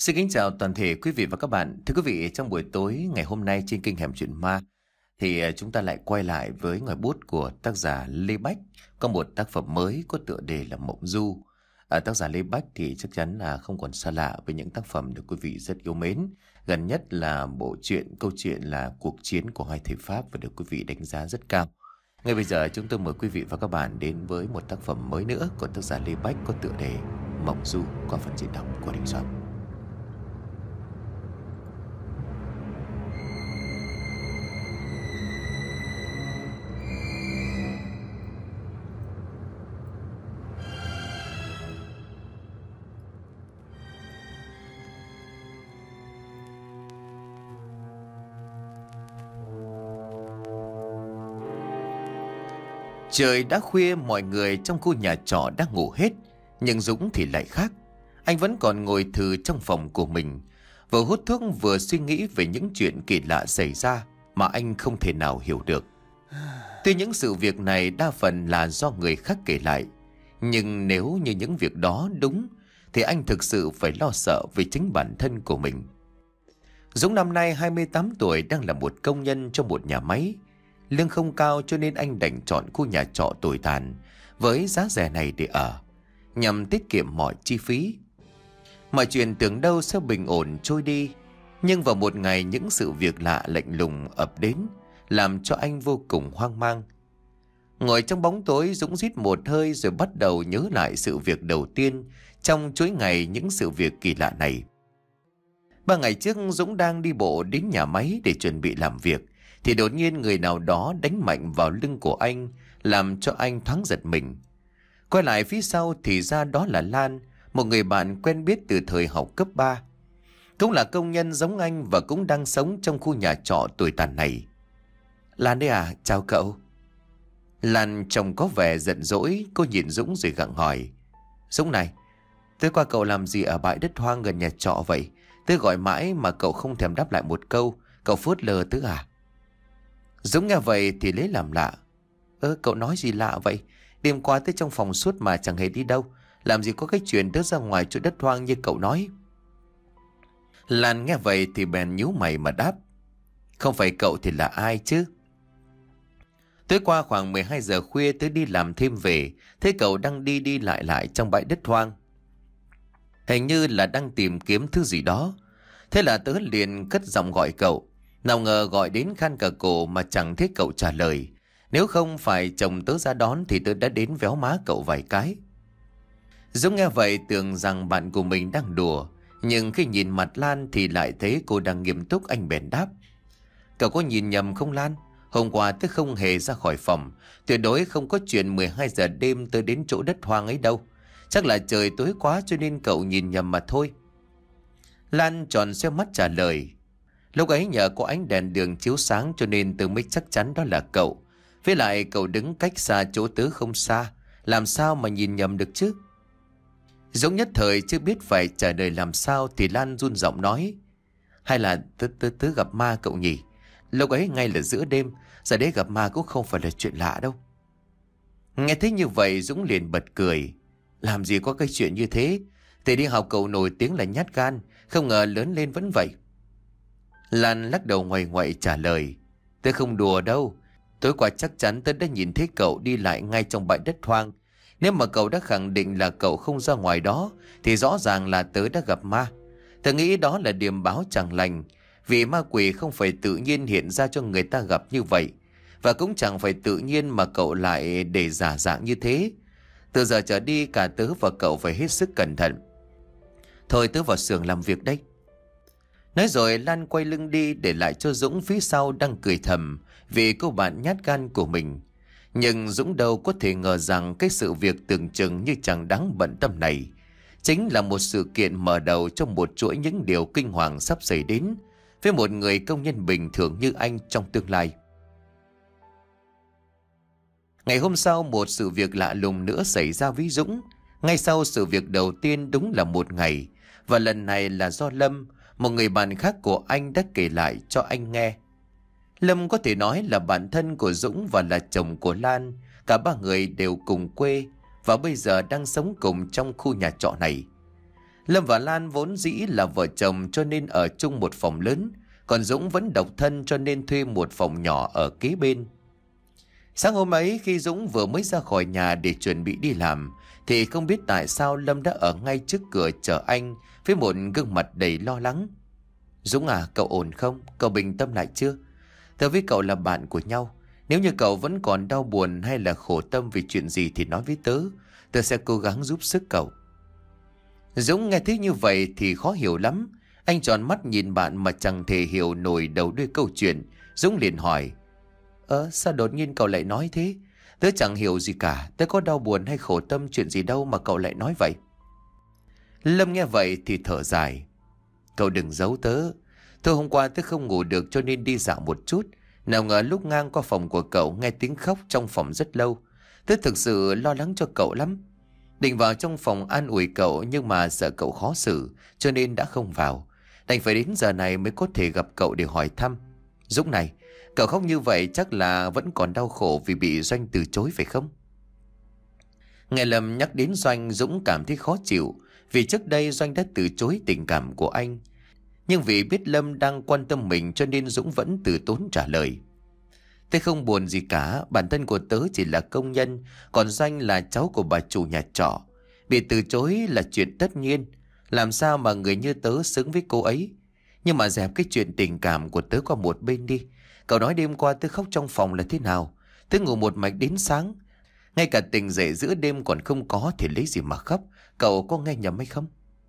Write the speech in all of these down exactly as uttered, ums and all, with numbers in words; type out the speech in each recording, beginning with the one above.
Xin kính chào toàn thể quý vị và các bạn. Thưa quý vị, trong buổi tối ngày hôm nay trên kênh Hẻm Chuyện Ma thì à, chúng ta lại quay lại với ngòi bút của tác giả Lê Bách, có một tác phẩm mới có tựa đề là Mộng Du. À, tác giả Lê Bách thì chắc chắn là không còn xa lạ với những tác phẩm được quý vị rất yêu mến. Gần nhất là bộ truyện câu chuyện là Cuộc chiến của hai thầy Pháp và được quý vị đánh giá rất cao. Ngay bây giờ chúng tôi mời quý vị và các bạn đến với một tác phẩm mới nữa của tác giả Lê Bách có tựa đề Mộng Du qua phần diễn đọc của Đình Soạn. Trời đã khuya, mọi người trong khu nhà trọ đã ngủ hết, nhưng Dũng thì lại khác. Anh vẫn còn ngồi thừ trong phòng của mình, vừa hút thuốc vừa suy nghĩ về những chuyện kỳ lạ xảy ra mà anh không thể nào hiểu được. Tuy những sự việc này đa phần là do người khác kể lại, nhưng nếu như những việc đó đúng thì anh thực sự phải lo sợ về chính bản thân của mình. Dũng năm nay hai mươi tám tuổi, đang là một công nhân trong một nhà máy. Lương không cao cho nên anh đành chọn khu nhà trọ tồi tàn với giá rẻ này để ở, nhằm tiết kiệm mọi chi phí. Mọi chuyện tưởng đâu sẽ bình ổn trôi đi, nhưng vào một ngày những sự việc lạ lạnh lùng ập đến, làm cho anh vô cùng hoang mang. Ngồi trong bóng tối, Dũng rít một hơi rồi bắt đầu nhớ lại sự việc đầu tiên trong chuỗi ngày những sự việc kỳ lạ này. Ba ngày trước, Dũng đang đi bộ đến nhà máy để chuẩn bị làm việc, thì đột nhiên người nào đó đánh mạnh vào lưng của anh, làm cho anh thoáng giật mình. Quay lại phía sau thì ra đó là Lan, một người bạn quen biết từ thời học cấp ba. Cũng là công nhân giống anh và cũng đang sống trong khu nhà trọ tồi tàn này. Lan đấy à, chào cậu. Lan trông có vẻ giận dỗi, cô nhìn Dũng rồi gặng hỏi. Dũng này, tối qua cậu làm gì ở bãi đất hoang gần nhà trọ vậy? Tớ gọi mãi mà cậu không thèm đáp lại một câu, cậu phớt lờ tớ à? Dũng nghe vậy thì lấy làm lạ. Ơ, cậu nói gì lạ vậy? Đêm qua tới trong phòng suốt mà chẳng hề đi đâu. Làm gì có cái chuyện tớ ra ngoài chỗ đất hoang như cậu nói. Lan nghe vậy thì bèn nhíu mày mà đáp. Không phải cậu thì là ai chứ? Tối qua khoảng mười hai giờ khuya tớ đi làm thêm về, thấy cậu đang đi đi lại lại trong bãi đất hoang. Hình như là đang tìm kiếm thứ gì đó. Thế là tớ liền cất giọng gọi cậu. Nào ngờ gọi đến khan cả cổ mà chẳng thấy cậu trả lời. Nếu không phải chồng tớ ra đón thì tớ đã đến véo má cậu vài cái. Dũng nghe vậy tưởng rằng bạn của mình đang đùa, nhưng khi nhìn mặt Lan thì lại thấy cô đang nghiêm túc. Anh bèn đáp. Cậu có nhìn nhầm không Lan? Hôm qua tớ không hề ra khỏi phòng, tuyệt đối không có chuyện mười hai giờ đêm tớ đến chỗ đất hoang ấy đâu. Chắc là trời tối quá cho nên cậu nhìn nhầm mà thôi. Lan tròn xoe mắt trả lời. Lúc ấy nhờ có ánh đèn đường chiếu sáng cho nên tớ mới chắc chắn đó là cậu. Với lại cậu đứng cách xa chỗ tớ không xa, làm sao mà nhìn nhầm được chứ? Dũng nhất thời chưa biết phải trả lời làm sao thì Lan run giọng nói. Hay là tớ, tớ, tớ gặp ma cậu nhỉ? Lúc ấy ngay là giữa đêm, giờ đấy gặp ma cũng không phải là chuyện lạ đâu. Nghe thấy như vậy Dũng liền bật cười. Làm gì có cái chuyện như thế? Thầy đi học cậu nổi tiếng là nhát gan, không ngờ lớn lên vẫn vậy. Lan lắc đầu ngoằy ngoậy trả lời. Tớ không đùa đâu. Tối qua chắc chắn tớ đã nhìn thấy cậu đi lại ngay trong bãi đất hoang. Nếu mà cậu đã khẳng định là cậu không ra ngoài đó thì rõ ràng là tớ đã gặp ma. Tớ nghĩ đó là điềm báo chẳng lành, vì ma quỷ không phải tự nhiên hiện ra cho người ta gặp như vậy, và cũng chẳng phải tự nhiên mà cậu lại để giả dạng như thế. Từ giờ trở đi cả tớ và cậu phải hết sức cẩn thận. Thôi tớ vào xưởng làm việc đây. Nói rồi Lan quay lưng đi, để lại cho Dũng phía sau đang cười thầm vì cô bạn nhát gan của mình. Nhưng Dũng đâu có thể ngờ rằng cái sự việc tưởng chừng như chẳng đáng bận tâm này chính là một sự kiện mở đầu trong một chuỗi những điều kinh hoàng sắp xảy đến với một người công nhân bình thường như anh trong tương lai. Ngày hôm sau, một sự việc lạ lùng nữa xảy ra với Dũng. Ngay sau sự việc đầu tiên đúng là một ngày, và lần này là do Lâm, một người bạn khác của anh, đã kể lại cho anh nghe. Lâm có thể nói là bạn thân của Dũng và là chồng của Lan. Cả ba người đều cùng quê và bây giờ đang sống cùng trong khu nhà trọ này. Lâm và Lan vốn dĩ là vợ chồng cho nên ở chung một phòng lớn, còn Dũng vẫn độc thân cho nên thuê một phòng nhỏ ở kế bên. Sáng hôm ấy khi Dũng vừa mới ra khỏi nhà để chuẩn bị đi làm, thì không biết tại sao Lâm đã ở ngay trước cửa chờ anh với một gương mặt đầy lo lắng. Dũng à, cậu ổn không? Cậu bình tâm lại chưa? Tớ với cậu là bạn của nhau. Nếu như cậu vẫn còn đau buồn hay là khổ tâm vì chuyện gì thì nói với tớ. Tớ sẽ cố gắng giúp sức cậu. Dũng nghe thấy như vậy thì khó hiểu lắm. Anh tròn mắt nhìn bạn mà chẳng thể hiểu nổi đầu đuôi câu chuyện. Dũng liền hỏi: Ơ sao đột nhiên cậu lại nói thế? Tớ chẳng hiểu gì cả. Tớ có đau buồn hay khổ tâm chuyện gì đâu mà cậu lại nói vậy. Lâm nghe vậy thì thở dài: Cậu đừng giấu tớ. Thôi hôm qua tớ không ngủ được cho nên đi dạo một chút. Nào ngờ lúc ngang qua phòng của cậu nghe tiếng khóc trong phòng rất lâu. Tớ thực sự lo lắng cho cậu lắm. Định vào trong phòng an ủi cậu nhưng mà sợ cậu khó xử cho nên đã không vào. Đành phải đến giờ này mới có thể gặp cậu để hỏi thăm. Dũng này, cậu khóc như vậy chắc là vẫn còn đau khổ vì bị Doanh từ chối phải không? Nghe Lâm nhắc đến Doanh, Dũng cảm thấy khó chịu vì trước đây Doanh đã từ chối tình cảm của anh. Nhưng vì biết Lâm đang quan tâm mình cho nên Dũng vẫn từ tốn trả lời: Tớ không buồn gì cả, bản thân của tớ chỉ là công nhân, còn Doanh là cháu của bà chủ nhà trọ. Bị từ chối là chuyện tất nhiên, làm sao mà người như tớ xứng với cô ấy. Nhưng mà dẹp cái chuyện tình cảm của tớ qua một bên đi. Cậu nói đêm qua tớ khóc trong phòng là thế nào? Tớ ngủ một mạch đến sáng, ngay cả tỉnh dậy giữa đêm còn không có thì lấy gì mà khóc. Cậu có nghe nhầm hay không?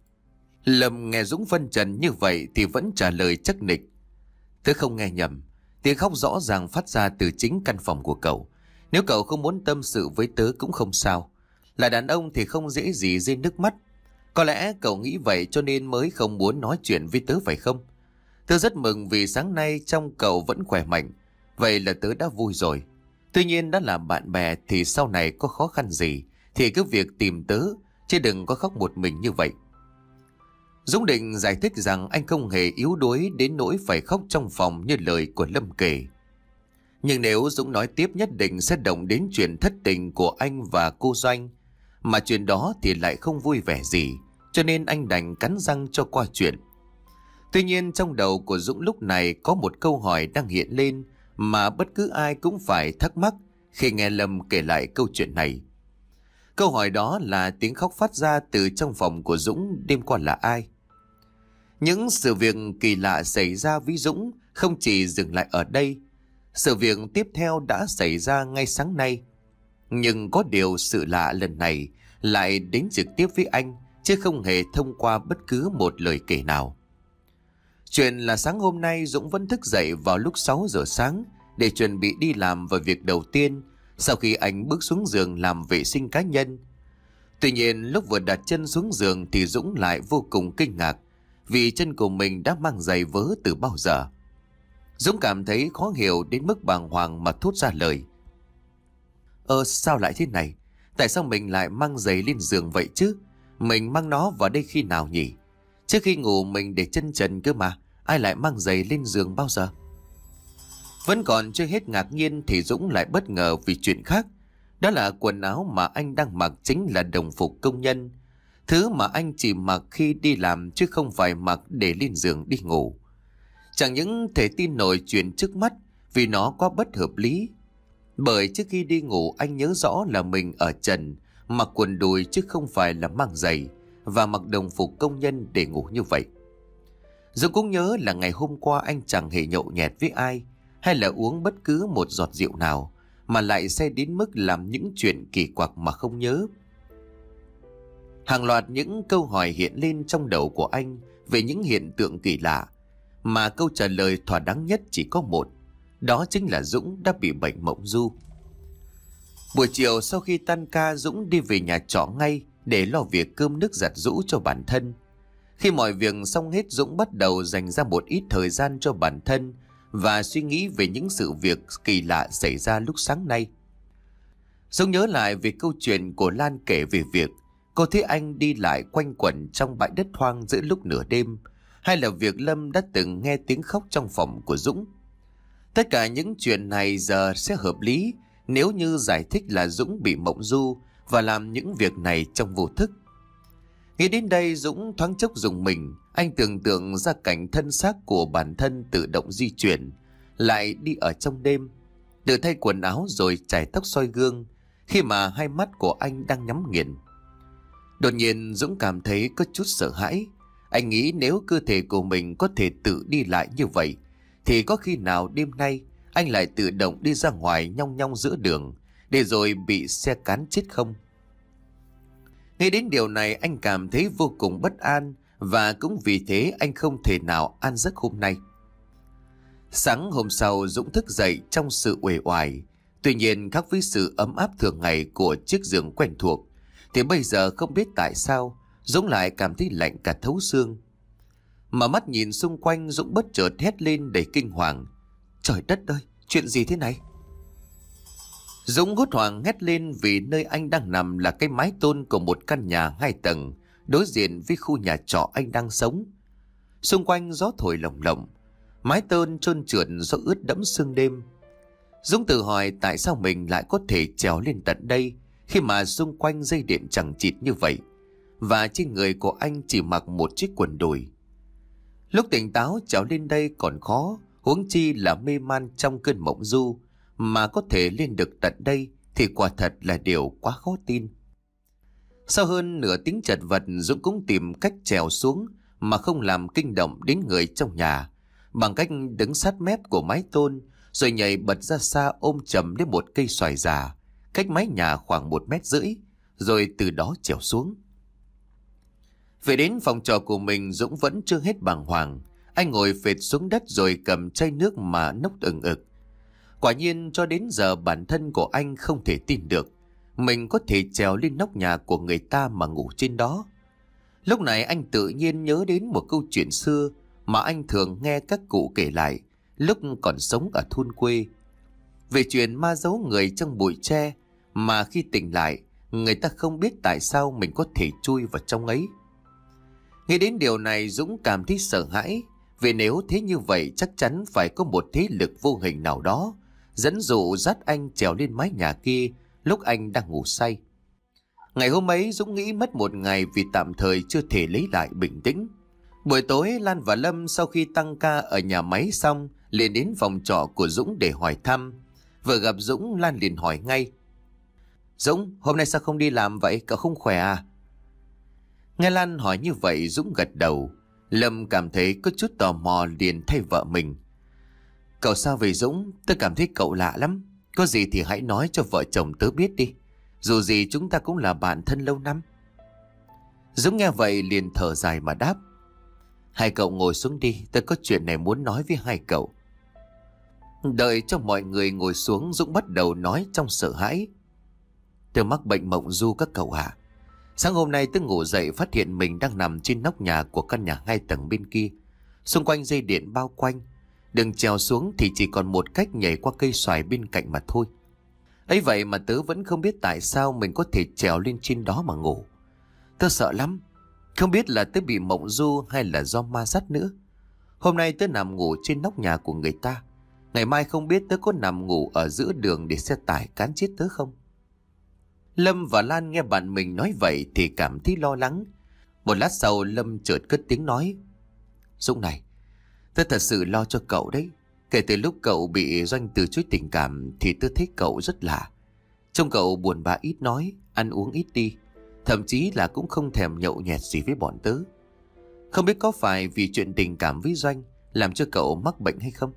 Lâm nghe Dũng phân trần như vậy thì vẫn trả lời chắc nịch: Tớ không nghe nhầm. Tiếng khóc rõ ràng phát ra từ chính căn phòng của cậu. Nếu cậu không muốn tâm sự với tớ cũng không sao. Là đàn ông thì không dễ gì rơi nước mắt. Có lẽ cậu nghĩ vậy cho nên mới không muốn nói chuyện với tớ phải không? Tớ rất mừng vì sáng nay trong cậu vẫn khỏe mạnh. Vậy là tớ đã vui rồi. Tuy nhiên đã là bạn bè thì sau này có khó khăn gì thì cứ việc tìm tớ, chứ đừng có khóc một mình như vậy. Dũng định giải thích rằng anh không hề yếu đuối đến nỗi phải khóc trong phòng như lời của Lâm kể. Nhưng nếu Dũng nói tiếp nhất định sẽ động đến chuyện thất tình của anh và cô Doanh. Mà chuyện đó thì lại không vui vẻ gì, cho nên anh đành cắn răng cho qua chuyện. Tuy nhiên trong đầu của Dũng lúc này có một câu hỏi đang hiện lên mà bất cứ ai cũng phải thắc mắc khi nghe Lâm kể lại câu chuyện này. Câu hỏi đó là tiếng khóc phát ra từ trong phòng của Dũng đêm qua là ai? Những sự việc kỳ lạ xảy ra với Dũng không chỉ dừng lại ở đây. Sự việc tiếp theo đã xảy ra ngay sáng nay. Nhưng có điều sự lạ lần này lại đến trực tiếp với anh, chứ không hề thông qua bất cứ một lời kể nào. Chuyện là sáng hôm nay Dũng vẫn thức dậy vào lúc sáu giờ sáng để chuẩn bị đi làm vào việc đầu tiên sau khi anh bước xuống giường làm vệ sinh cá nhân. Tuy nhiên lúc vừa đặt chân xuống giường thì Dũng lại vô cùng kinh ngạc vì chân của mình đã mang giày vớ từ bao giờ. Dũng cảm thấy khó hiểu đến mức bàng hoàng mà thốt ra lời: Ơ sao lại thế này? Tại sao mình lại mang giày lên giường vậy chứ? Mình mang nó vào đây khi nào nhỉ? Trước khi ngủ mình để chân trần cơ mà, ai lại mang giày lên giường bao giờ? Vẫn còn chưa hết ngạc nhiên thì Dũng lại bất ngờ vì chuyện khác. Đó là quần áo mà anh đang mặc chính là đồng phục công nhân. Thứ mà anh chỉ mặc khi đi làm chứ không phải mặc để lên giường đi ngủ. Chẳng những thể tin nổi chuyện trước mắt vì nó quá bất hợp lý. Bởi trước khi đi ngủ anh nhớ rõ là mình ở trần, mặc quần đùi chứ không phải là mang giày, và mặc đồng phục công nhân để ngủ như vậy. Dũng cũng nhớ là ngày hôm qua anh chẳng hề nhậu nhẹt với ai hay là uống bất cứ một giọt rượu nào, mà lại say đến mức làm những chuyện kỳ quặc mà không nhớ. Hàng loạt những câu hỏi hiện lên trong đầu của anh về những hiện tượng kỳ lạ, mà câu trả lời thỏa đáng nhất chỉ có một, đó chính là Dũng đã bị bệnh mộng du. Buổi chiều sau khi tan ca, Dũng đi về nhà trọ ngay để lo việc cơm nước giặt giũ cho bản thân. Khi mọi việc xong hết, Dũng bắt đầu dành ra một ít thời gian cho bản thân và suy nghĩ về những sự việc kỳ lạ xảy ra lúc sáng nay. Dũng nhớ lại về câu chuyện của Lan kể về việc cô thấy anh đi lại quanh quẩn trong bãi đất hoang giữa lúc nửa đêm, hay là việc Lâm đã từng nghe tiếng khóc trong phòng của Dũng. Tất cả những chuyện này giờ sẽ hợp lý nếu như giải thích là Dũng bị mộng du và làm những việc này trong vô thức. Nghĩ đến đây Dũng thoáng chốc rùng mình. Anh tưởng tượng ra cảnh thân xác của bản thân tự động di chuyển, lại đi ở trong đêm, tự thay quần áo rồi chải tóc soi gương, khi mà hai mắt của anh đang nhắm nghiền. Đột nhiên Dũng cảm thấy có chút sợ hãi. Anh nghĩ nếu cơ thể của mình có thể tự đi lại như vậy, thì có khi nào đêm nay anh lại tự động đi ra ngoài nhong nhong giữa đường, để rồi bị xe cán chết không? Ngay đến điều này anh cảm thấy vô cùng bất an, và cũng vì thế anh không thể nào an giấc hôm nay. Sáng hôm sau Dũng thức dậy trong sự uể oải. Tuy nhiên khác với sự ấm áp thường ngày của chiếc giường quen thuộc, thì bây giờ không biết tại sao Dũng lại cảm thấy lạnh cả thấu xương. Mà mắt nhìn xung quanh, Dũng bất chợt hét lên đầy kinh hoàng. Trời đất ơi, chuyện gì thế này? Dũng hốt hoảng hét lên vì nơi anh đang nằm là cái mái tôn của một căn nhà hai tầng, đối diện với khu nhà trọ anh đang sống. Xung quanh gió thổi lồng lộng, mái tôn trơn trượt do ướt đẫm sương đêm. Dũng tự hỏi tại sao mình lại có thể trèo lên tận đây khi mà xung quanh dây điện chằng chịt như vậy, và trên người của anh chỉ mặc một chiếc quần đùi. Lúc tỉnh táo trèo lên đây còn khó, huống chi là mê man trong cơn mộng du, mà có thể lên được tận đây thì quả thật là điều quá khó tin. Sau hơn nửa tiếng chật vật, Dũng cũng tìm cách trèo xuống mà không làm kinh động đến người trong nhà, bằng cách đứng sát mép của mái tôn, rồi nhảy bật ra xa ôm chầm lấy một cây xoài già cách mái nhà khoảng một mét rưỡi, rồi từ đó trèo xuống. Về đến phòng trọ của mình, Dũng vẫn chưa hết bàng hoàng. Anh ngồi phệt xuống đất rồi cầm chai nước mà nốc ừng ực. Quả nhiên cho đến giờ bản thân của anh không thể tin được mình có thể trèo lên nóc nhà của người ta mà ngủ trên đó. Lúc này anh tự nhiên nhớ đến một câu chuyện xưa mà anh thường nghe các cụ kể lại lúc còn sống ở thôn quê, về chuyện ma giấu người trong bụi tre, mà khi tỉnh lại người ta không biết tại sao mình có thể chui vào trong ấy. Nghĩ đến điều này, Dũng cảm thấy sợ hãi, vì nếu thế như vậy chắc chắn phải có một thế lực vô hình nào đó dẫn dụ dắt anh trèo lên mái nhà kia lúc anh đang ngủ say. Ngày hôm ấy Dũng nghĩ mất một ngày vì tạm thời chưa thể lấy lại bình tĩnh. Buổi tối Lan và Lâm sau khi tăng ca ở nhà máy xong liền đến phòng trọ của Dũng để hỏi thăm. Vừa gặp Dũng, Lan liền hỏi ngay: Dũng, hôm nay sao không đi làm vậy, cậu không khỏe à? Nghe Lan hỏi như vậy, Dũng gật đầu. Lâm cảm thấy có chút tò mò liền thay vợ mình: Cậu sao vậy Dũng? Tôi cảm thấy cậu lạ lắm. Có gì thì hãy nói cho vợ chồng tớ biết đi. Dù gì chúng ta cũng là bạn thân lâu năm. Dũng nghe vậy liền thở dài mà đáp: Hai cậu ngồi xuống đi, tôi có chuyện này muốn nói với hai cậu. Đợi cho mọi người ngồi xuống, Dũng bắt đầu nói trong sợ hãi: Tôi mắc bệnh mộng du các cậu ạ. Sáng hôm nay tôi ngủ dậy phát hiện mình đang nằm trên nóc nhà của căn nhà hai tầng bên kia. Xung quanh dây điện bao quanh, đường trèo xuống thì chỉ còn một cách nhảy qua cây xoài bên cạnh mà thôi. Ấy vậy mà tớ vẫn không biết tại sao mình có thể trèo lên trên đó mà ngủ. Tớ sợ lắm, không biết là tớ bị mộng du hay là do ma dắt nữa. Hôm nay tớ nằm ngủ trên nóc nhà của người ta, ngày mai không biết tớ có nằm ngủ ở giữa đường để xe tải cán chết tớ không. Lâm và Lan nghe bạn mình nói vậy thì cảm thấy lo lắng. Một lát sau Lâm chợt cất tiếng nói: Dũng này, tớ thật sự lo cho cậu đấy. Kể từ lúc cậu bị Doanh từ chối tình cảm thì tớ thấy cậu rất lạ. Trông cậu buồn bã ít nói, ăn uống ít đi, thậm chí là cũng không thèm nhậu nhẹt gì với bọn tớ. Không biết có phải vì chuyện tình cảm với Doanh làm cho cậu mắc bệnh hay không?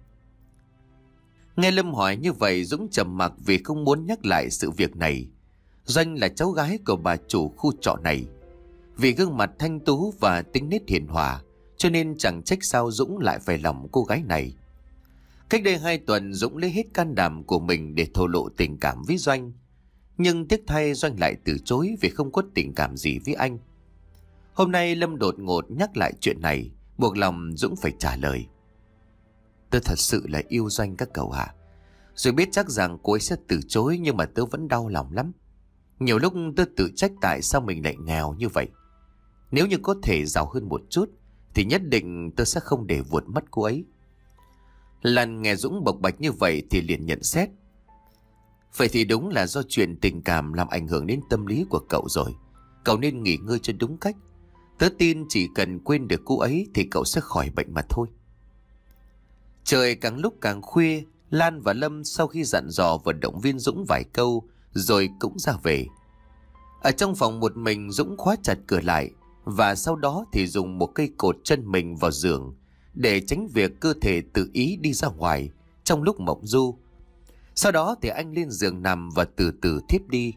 Nghe Lâm hỏi như vậy, Dũng trầm mặc vì không muốn nhắc lại sự việc này. Doanh là cháu gái của bà chủ khu trọ này. Vì gương mặt thanh tú và tính nết hiền hòa, cho nên chẳng trách sao Dũng lại phải lòng cô gái này. Cách đây hai tuần, Dũng lấy hết can đảm của mình để thổ lộ tình cảm với Doanh. Nhưng tiếc thay Doanh lại từ chối vì không có tình cảm gì với anh. Hôm nay Lâm đột ngột nhắc lại chuyện này, buộc lòng Dũng phải trả lời: Tớ thật sự là yêu Doanh các cậu ạ. Rồi biết chắc rằng cô ấy sẽ từ chối, nhưng mà tớ vẫn đau lòng lắm. Nhiều lúc tớ tự trách tại sao mình lại nghèo như vậy. Nếu như có thể giàu hơn một chút thì nhất định tớ sẽ không để vụt mất cô ấy. Lan nghe Dũng bộc bạch như vậy thì liền nhận xét: Vậy thì đúng là do chuyện tình cảm làm ảnh hưởng đến tâm lý của cậu rồi. Cậu nên nghỉ ngơi cho đúng cách. Tớ tin chỉ cần quên được cô ấy thì cậu sẽ khỏi bệnh mà thôi. Trời càng lúc càng khuya, Lan và Lâm sau khi dặn dò và động viên Dũng vài câu rồi cũng ra về. Ở trong phòng một mình, Dũng khóa chặt cửa lại và sau đó thì dùng một cây cột chân mình vào giường để tránh việc cơ thể tự ý đi ra ngoài trong lúc mộng du. Sau đó thì anh lên giường nằm và từ từ thiếp đi.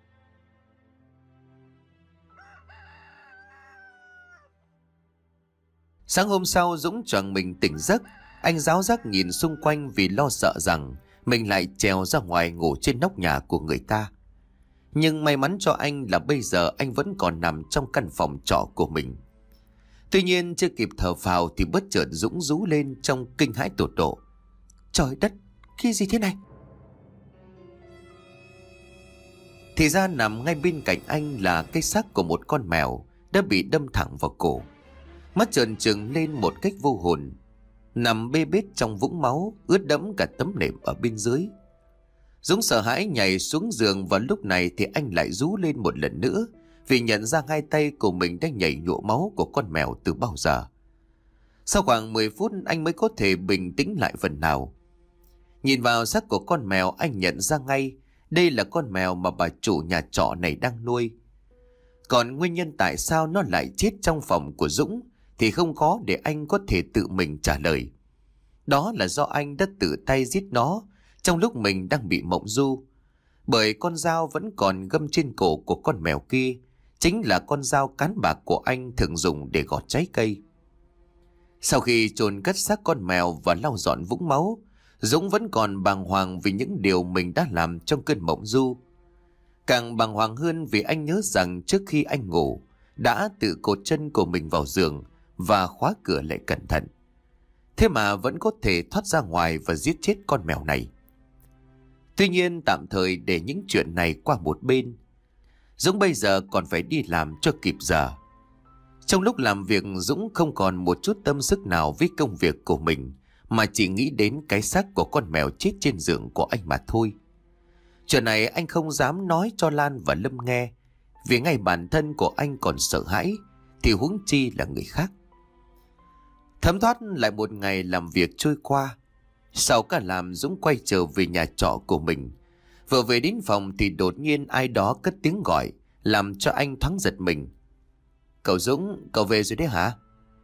Sáng hôm sau, Dũng choàng mình tỉnh giấc. Anh ráo rác nhìn xung quanh vì lo sợ rằng mình lại trèo ra ngoài ngủ trên nóc nhà của người ta. Nhưng may mắn cho anh là bây giờ anh vẫn còn nằm trong căn phòng trọ của mình. Tuy nhiên chưa kịp thở phào thì bất chợt Dũng rú lên trong kinh hãi tột độ. Trời đất, cái gì thế này? Thì ra nằm ngay bên cạnh anh là cái xác của một con mèo đã bị đâm thẳng vào cổ. Mắt trợn trừng lên một cách vô hồn, nằm bê bết trong vũng máu, ướt đẫm cả tấm nệm ở bên dưới. Dũng sợ hãi nhảy xuống giường và lúc này thì anh lại rú lên một lần nữa vì nhận ra hai tay của mình đang nhảy nhụa máu của con mèo từ bao giờ. Sau khoảng mười phút anh mới có thể bình tĩnh lại phần nào. Nhìn vào xác của con mèo, anh nhận ra ngay đây là con mèo mà bà chủ nhà trọ này đang nuôi. Còn nguyên nhân tại sao nó lại chết trong phòng của Dũng thì không có để anh có thể tự mình trả lời. Đó là do anh đã tự tay giết nó trong lúc mình đang bị mộng du. Bởi con dao vẫn còn găm trên cổ của con mèo kia chính là con dao cán bạc của anh thường dùng để gọt trái cây. Sau khi chôn cất xác con mèo và lau dọn vũng máu, Dũng vẫn còn bàng hoàng vì những điều mình đã làm trong cơn mộng du. Càng bàng hoàng hơn vì anh nhớ rằng trước khi anh ngủ đã tự cột chân của mình vào giường và khóa cửa lại cẩn thận. Thế mà vẫn có thể thoát ra ngoài và giết chết con mèo này. Tuy nhiên tạm thời để những chuyện này qua một bên, Dũng bây giờ còn phải đi làm cho kịp giờ. Trong lúc làm việc, Dũng không còn một chút tâm sức nào với công việc của mình, mà chỉ nghĩ đến cái xác của con mèo chết trên giường của anh mà thôi. Chuyện này anh không dám nói cho Lan và Lâm nghe, vì ngay bản thân của anh còn sợ hãi, thì huống chi là người khác. Thấm thoát lại một ngày làm việc trôi qua. Sau cả làm, Dũng quay trở về nhà trọ của mình. Vừa về đến phòng thì đột nhiên ai đó cất tiếng gọi, làm cho anh thoáng giật mình. Cậu Dũng, cậu về rồi đấy hả?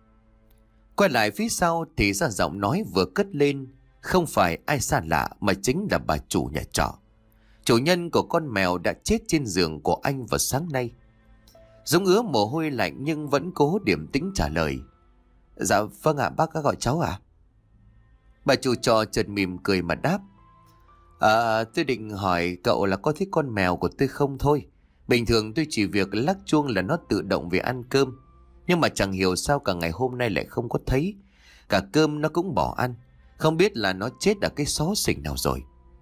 Quay lại phía sau thì ra giọng nói vừa cất lên không phải ai xa lạ mà chính là bà chủ nhà trọ, chủ nhân của con mèo đã chết trên giường của anh vào sáng nay. Dũng ứa mồ hôi lạnh nhưng vẫn cố điềm tĩnh trả lời. Dạ vâng ạ, bác đã gọi cháu à? Bà chủ trọ chợt mỉm cười mà đáp. À, tôi định hỏi cậu là có thích con mèo của tôi không thôi. Bình thường tôi chỉ việc lắc chuông là nó tự động về ăn cơm. Nhưng mà chẳng hiểu sao cả ngày hôm nay lại không có thấy. Cả cơm nó cũng bỏ ăn. Không biết là nó chết ở cái xó xỉnh nào rồi.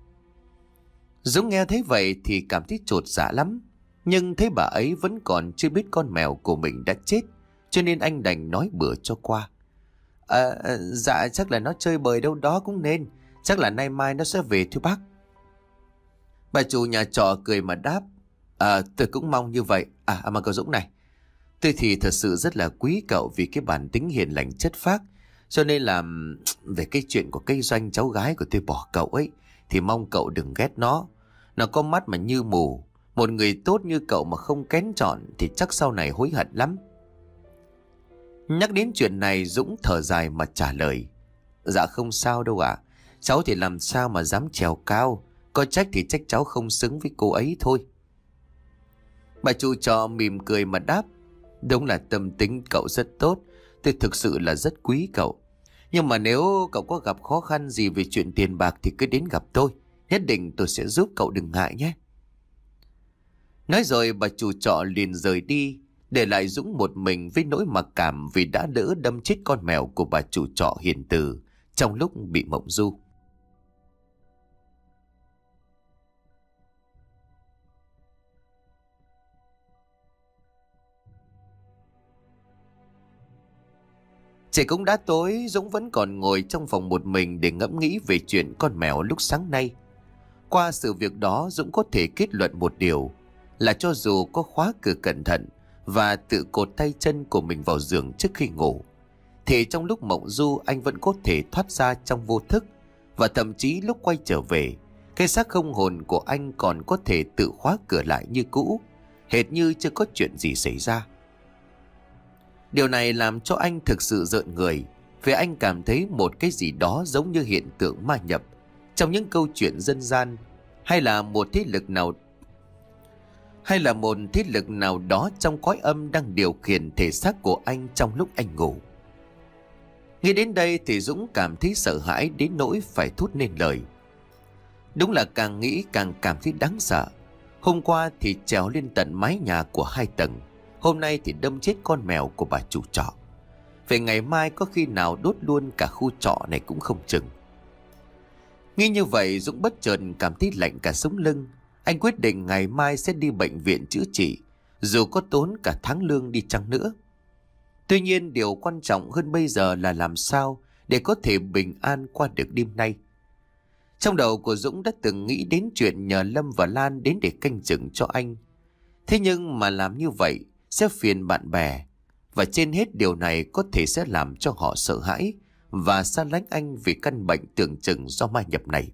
Dũng nghe thấy vậy thì cảm thấy chột dạ lắm. Nhưng thấy bà ấy vẫn còn chưa biết con mèo của mình đã chết, cho nên anh đành nói bừa cho qua. À, dạ chắc là nó chơi bời đâu đó cũng nên. Chắc là nay mai nó sẽ về thưa bác. Bà chủ nhà trọ cười mà đáp. À, tôi cũng mong như vậy. À mà cậu Dũng này, tôi thì thật sự rất là quý cậu vì cái bản tính hiền lành chất phác. Cho nên là về cái chuyện của cây doanh cháu gái của tôi bỏ cậu ấy thì mong cậu đừng ghét nó. Nó có mắt mà như mù. Một người tốt như cậu mà không kén chọn thì chắc sau này hối hận lắm. Nhắc đến chuyện này, Dũng thở dài mà trả lời. Dạ không sao đâu ạ. À. Cháu thì làm sao mà dám trèo cao. Có trách thì trách cháu không xứng với cô ấy thôi. Bà chủ trọ mỉm cười mà đáp. Đúng là tâm tính cậu rất tốt. Tôi thực sự là rất quý cậu. Nhưng mà nếu cậu có gặp khó khăn gì về chuyện tiền bạc thì cứ đến gặp tôi. Nhất định tôi sẽ giúp cậu, đừng ngại nhé. Nói rồi bà chủ trọ liền rời đi, để lại Dũng một mình với nỗi mặc cảm vì đã đỡ đâm chết con mèo của bà chủ trọ hiền từ trong lúc bị mộng du. Trời cũng đã tối, Dũng vẫn còn ngồi trong phòng một mình để ngẫm nghĩ về chuyện con mèo lúc sáng nay. Qua sự việc đó, Dũng có thể kết luận một điều là cho dù có khóa cửa cẩn thận và tự cột tay chân của mình vào giường trước khi ngủ, thì trong lúc mộng du anh vẫn có thể thoát ra trong vô thức. Và thậm chí lúc quay trở về, cái xác không hồn của anh còn có thể tự khóa cửa lại như cũ, hệt như chưa có chuyện gì xảy ra. Điều này làm cho anh thực sự rợn người, vì anh cảm thấy một cái gì đó giống như hiện tượng ma nhập trong những câu chuyện dân gian, hay là một thế lực nào hay là một thế lực nào đó trong cõi âm đang điều khiển thể xác của anh trong lúc anh ngủ. Nghĩ đến đây thì Dũng cảm thấy sợ hãi đến nỗi phải thốt nên lời. Đúng là càng nghĩ càng cảm thấy đáng sợ. Hôm qua thì trèo lên tận mái nhà của hai tầng, hôm nay thì đâm chết con mèo của bà chủ trọ. Về ngày mai có khi nào đốt luôn cả khu trọ này cũng không chừng. Nghĩ như vậy, Dũng bất chợt cảm thấy lạnh cả sống lưng. Anh quyết định ngày mai sẽ đi bệnh viện chữa trị, dù có tốn cả tháng lương đi chăng nữa. Tuy nhiên điều quan trọng hơn bây giờ là làm sao để có thể bình an qua được đêm nay. Trong đầu của Dũng đã từng nghĩ đến chuyện nhờ Lâm và Lan đến để canh chừng cho anh. Thế nhưng mà làm như vậy sẽ phiền bạn bè, và trên hết điều này có thể sẽ làm cho họ sợ hãi và xa lánh anh vì căn bệnh tưởng chừng do ma nhập này.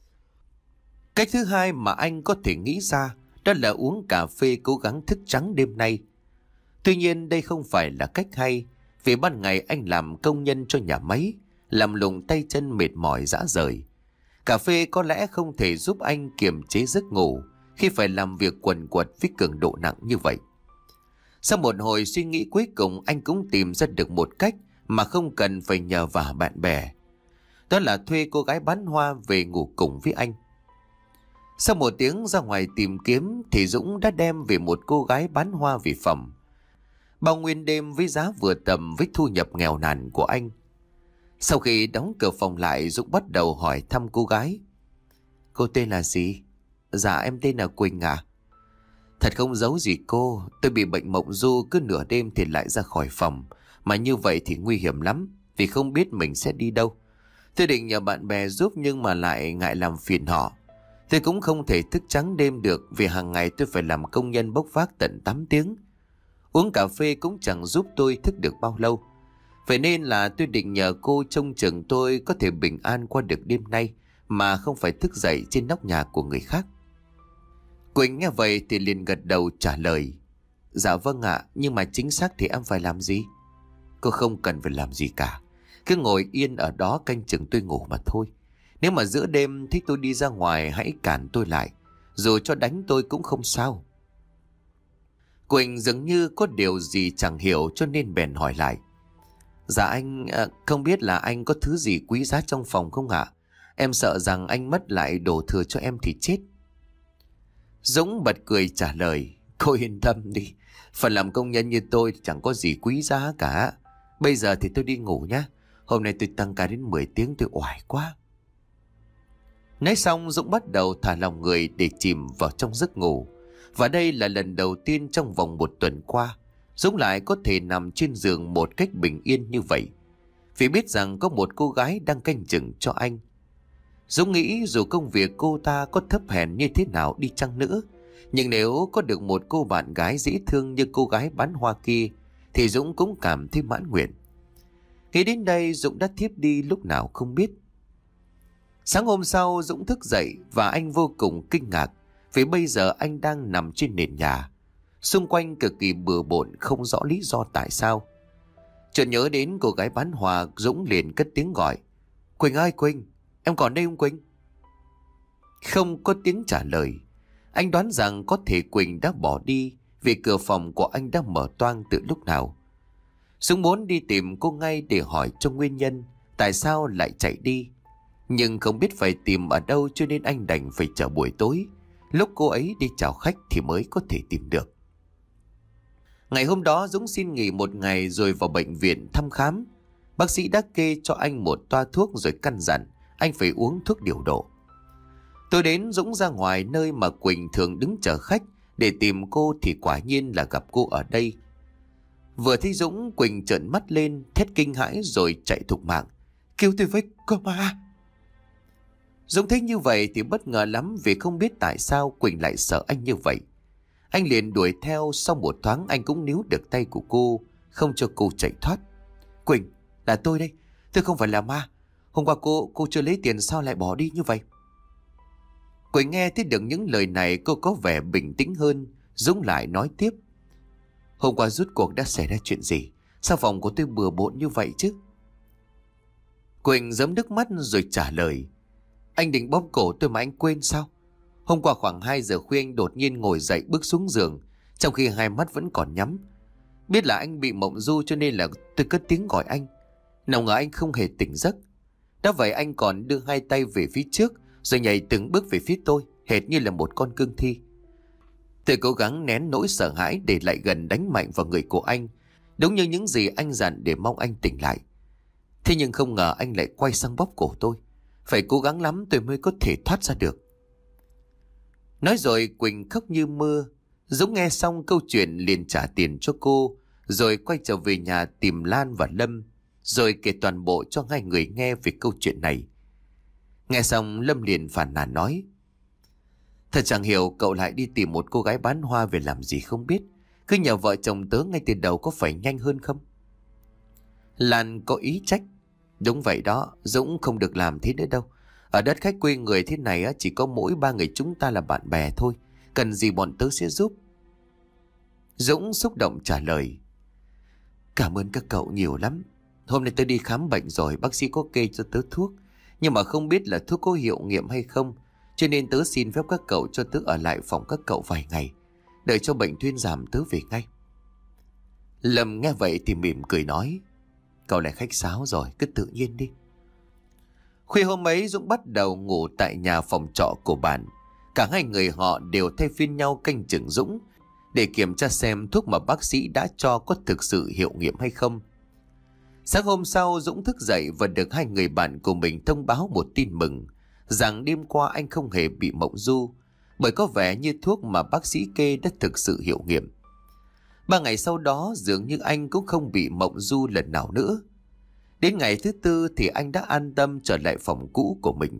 Cách thứ hai mà anh có thể nghĩ ra đó là uống cà phê cố gắng thức trắng đêm nay. Tuy nhiên đây không phải là cách hay, vì ban ngày anh làm công nhân cho nhà máy, làm lụng tay chân mệt mỏi rã rời. Cà phê có lẽ không thể giúp anh kiềm chế giấc ngủ khi phải làm việc quần quật với cường độ nặng như vậy. Sau một hồi suy nghĩ, cuối cùng anh cũng tìm ra được một cách mà không cần phải nhờ vả bạn bè. Đó là thuê cô gái bán hoa về ngủ cùng với anh. Sau một tiếng ra ngoài tìm kiếm thì Dũng đã đem về một cô gái bán hoa vì phẩm, bao nguyên đêm với giá vừa tầm với thu nhập nghèo nàn của anh. Sau khi đóng cửa phòng lại, Dũng bắt đầu hỏi thăm cô gái. Cô tên là gì? Dạ em tên là Quỳnh ạ. Thật không giấu gì cô, tôi bị bệnh mộng du, cứ nửa đêm thì lại ra khỏi phòng. Mà như vậy thì nguy hiểm lắm, vì không biết mình sẽ đi đâu. Tôi định nhờ bạn bè giúp nhưng mà lại ngại làm phiền họ. Tôi cũng không thể thức trắng đêm được, vì hàng ngày tôi phải làm công nhân bốc vác tận tám tiếng. Uống cà phê cũng chẳng giúp tôi thức được bao lâu. Vậy nên là tôi định nhờ cô trông chừng tôi có thể bình an qua được đêm nay, mà không phải thức dậy trên nóc nhà của người khác. Quỳnh nghe vậy thì liền gật đầu trả lời. Dạ vâng ạ, nhưng mà chính xác thì em phải làm gì? Cô không cần phải làm gì cả, cứ ngồi yên ở đó canh chừng tôi ngủ mà thôi. Nếu mà giữa đêm thích tôi đi ra ngoài, hãy cản tôi lại, dù cho đánh tôi cũng không sao. Quỳnh dường như có điều gì chẳng hiểu cho nên bèn hỏi lại. Dạ anh, à, không biết là anh có thứ gì quý giá trong phòng không ạ? Em sợ rằng anh mất lại đổ thừa cho em thì chết. Dũng bật cười trả lời. Cô yên tâm đi, phần làm công nhân như tôi thì chẳng có gì quý giá cả. Bây giờ thì tôi đi ngủ nhé. Hôm nay tôi tăng ca đến mười tiếng, tôi oải quá. Nói xong Dũng bắt đầu thả lòng người để chìm vào trong giấc ngủ. Và đây là lần đầu tiên trong vòng một tuần qua Dũng lại có thể nằm trên giường một cách bình yên như vậy, vì biết rằng có một cô gái đang canh chừng cho anh. Dũng nghĩ dù công việc cô ta có thấp hèn như thế nào đi chăng nữa, nhưng nếu có được một cô bạn gái dễ thương như cô gái bán hoa kia thì Dũng cũng cảm thấy mãn nguyện. Nghĩ đến đây Dũng đã thiếp đi lúc nào không biết. Sáng hôm sau Dũng thức dậy và anh vô cùng kinh ngạc, vì bây giờ anh đang nằm trên nền nhà, xung quanh cực kỳ bừa bộn không rõ lý do tại sao. Chợt nhớ đến cô gái bán hoa, Dũng liền cất tiếng gọi. Quỳnh ơi Quỳnh, em còn đây không Quỳnh? Không có tiếng trả lời. Anh đoán rằng có thể Quỳnh đã bỏ đi, vì cửa phòng của anh đã mở toang từ lúc nào. Dũng muốn đi tìm cô ngay để hỏi cho nguyên nhân tại sao lại chạy đi, nhưng không biết phải tìm ở đâu, cho nên anh đành phải chờ buổi tối, lúc cô ấy đi chào khách thì mới có thể tìm được. Ngày hôm đó Dũng xin nghỉ một ngày rồi vào bệnh viện thăm khám. Bác sĩ đã kê cho anh một toa thuốc rồi căn dặn anh phải uống thuốc điều độ. Tôi đến Dũng ra ngoài nơi mà Quỳnh thường đứng chờ khách để tìm cô thì quả nhiên là gặp cô ở đây. Vừa thấy Dũng, Quỳnh trợn mắt lên thét kinh hãi rồi chạy thục mạng. Kêu tôi với cơ mà. Dũng thấy như vậy thì bất ngờ lắm, vì không biết tại sao Quỳnh lại sợ anh như vậy. Anh liền đuổi theo, sau một thoáng anh cũng níu được tay của cô, không cho cô chạy thoát. Quỳnh, là tôi đây, tôi không phải là ma. Hôm qua cô, cô chưa lấy tiền sao lại bỏ đi như vậy? Quỳnh nghe thấy được những lời này, cô có vẻ bình tĩnh hơn. Dũng lại nói tiếp. Hôm qua rốt cuộc đã xảy ra chuyện gì? Sao phòng của tôi bừa bộn như vậy chứ? Quỳnh giấm nước mắt rồi trả lời. Anh định bóp cổ tôi mà anh quên sao? Hôm qua khoảng hai giờ khuya anh đột nhiên ngồi dậy bước xuống giường, trong khi hai mắt vẫn còn nhắm. Biết là anh bị mộng du cho nên là tôi cất tiếng gọi anh. Nào ngờ anh không hề tỉnh giấc. Đã vậy anh còn đưa hai tay về phía trước, rồi nhảy từng bước về phía tôi, hệt như là một con cương thi. Tôi cố gắng nén nỗi sợ hãi để lại gần đánh mạnh vào người của anh, đúng như những gì anh dặn để mong anh tỉnh lại. Thế nhưng không ngờ anh lại quay sang bóp cổ tôi. Phải cố gắng lắm tôi mới có thể thoát ra được. Nói rồi Quỳnh khóc như mưa. Dũng nghe xong câu chuyện liền trả tiền cho cô, rồi quay trở về nhà tìm Lan và Lâm, rồi kể toàn bộ cho hai người nghe về câu chuyện này. Nghe xong Lâm liền phàn nàn nói. Thật chẳng hiểu cậu lại đi tìm một cô gái bán hoa về làm gì không biết. Cứ nhờ vợ chồng tớ ngay từ đầu có phải nhanh hơn không? Lan có ý trách. Đúng vậy đó, Dũng không được làm thế nữa đâu. Ở đất khách quê người thế này á, chỉ có mỗi ba người chúng ta là bạn bè thôi. Cần gì bọn tớ sẽ giúp. Dũng xúc động trả lời. Cảm ơn các cậu nhiều lắm. Hôm nay tớ đi khám bệnh rồi, bác sĩ có kê cho tớ thuốc. Nhưng mà không biết là thuốc có hiệu nghiệm hay không, cho nên tớ xin phép các cậu cho tớ ở lại phòng các cậu vài ngày, đợi cho bệnh thuyên giảm tớ về ngay. Lâm nghe vậy thì mỉm cười nói. Cậu lại khách sáo rồi, cứ tự nhiên đi. Khuya hôm ấy Dũng bắt đầu ngủ tại nhà phòng trọ của bạn. Cả hai người họ đều thay phiên nhau canh chừng Dũng, để kiểm tra xem thuốc mà bác sĩ đã cho có thực sự hiệu nghiệm hay không. Sáng hôm sau Dũng thức dậy và được hai người bạn của mình thông báo một tin mừng, rằng đêm qua anh không hề bị mộng du, bởi có vẻ như thuốc mà bác sĩ kê đã thực sự hiệu nghiệm. Ba ngày sau đó dường như anh cũng không bị mộng du lần nào nữa. Đến ngày thứ tư thì anh đã an tâm trở lại phòng cũ của mình.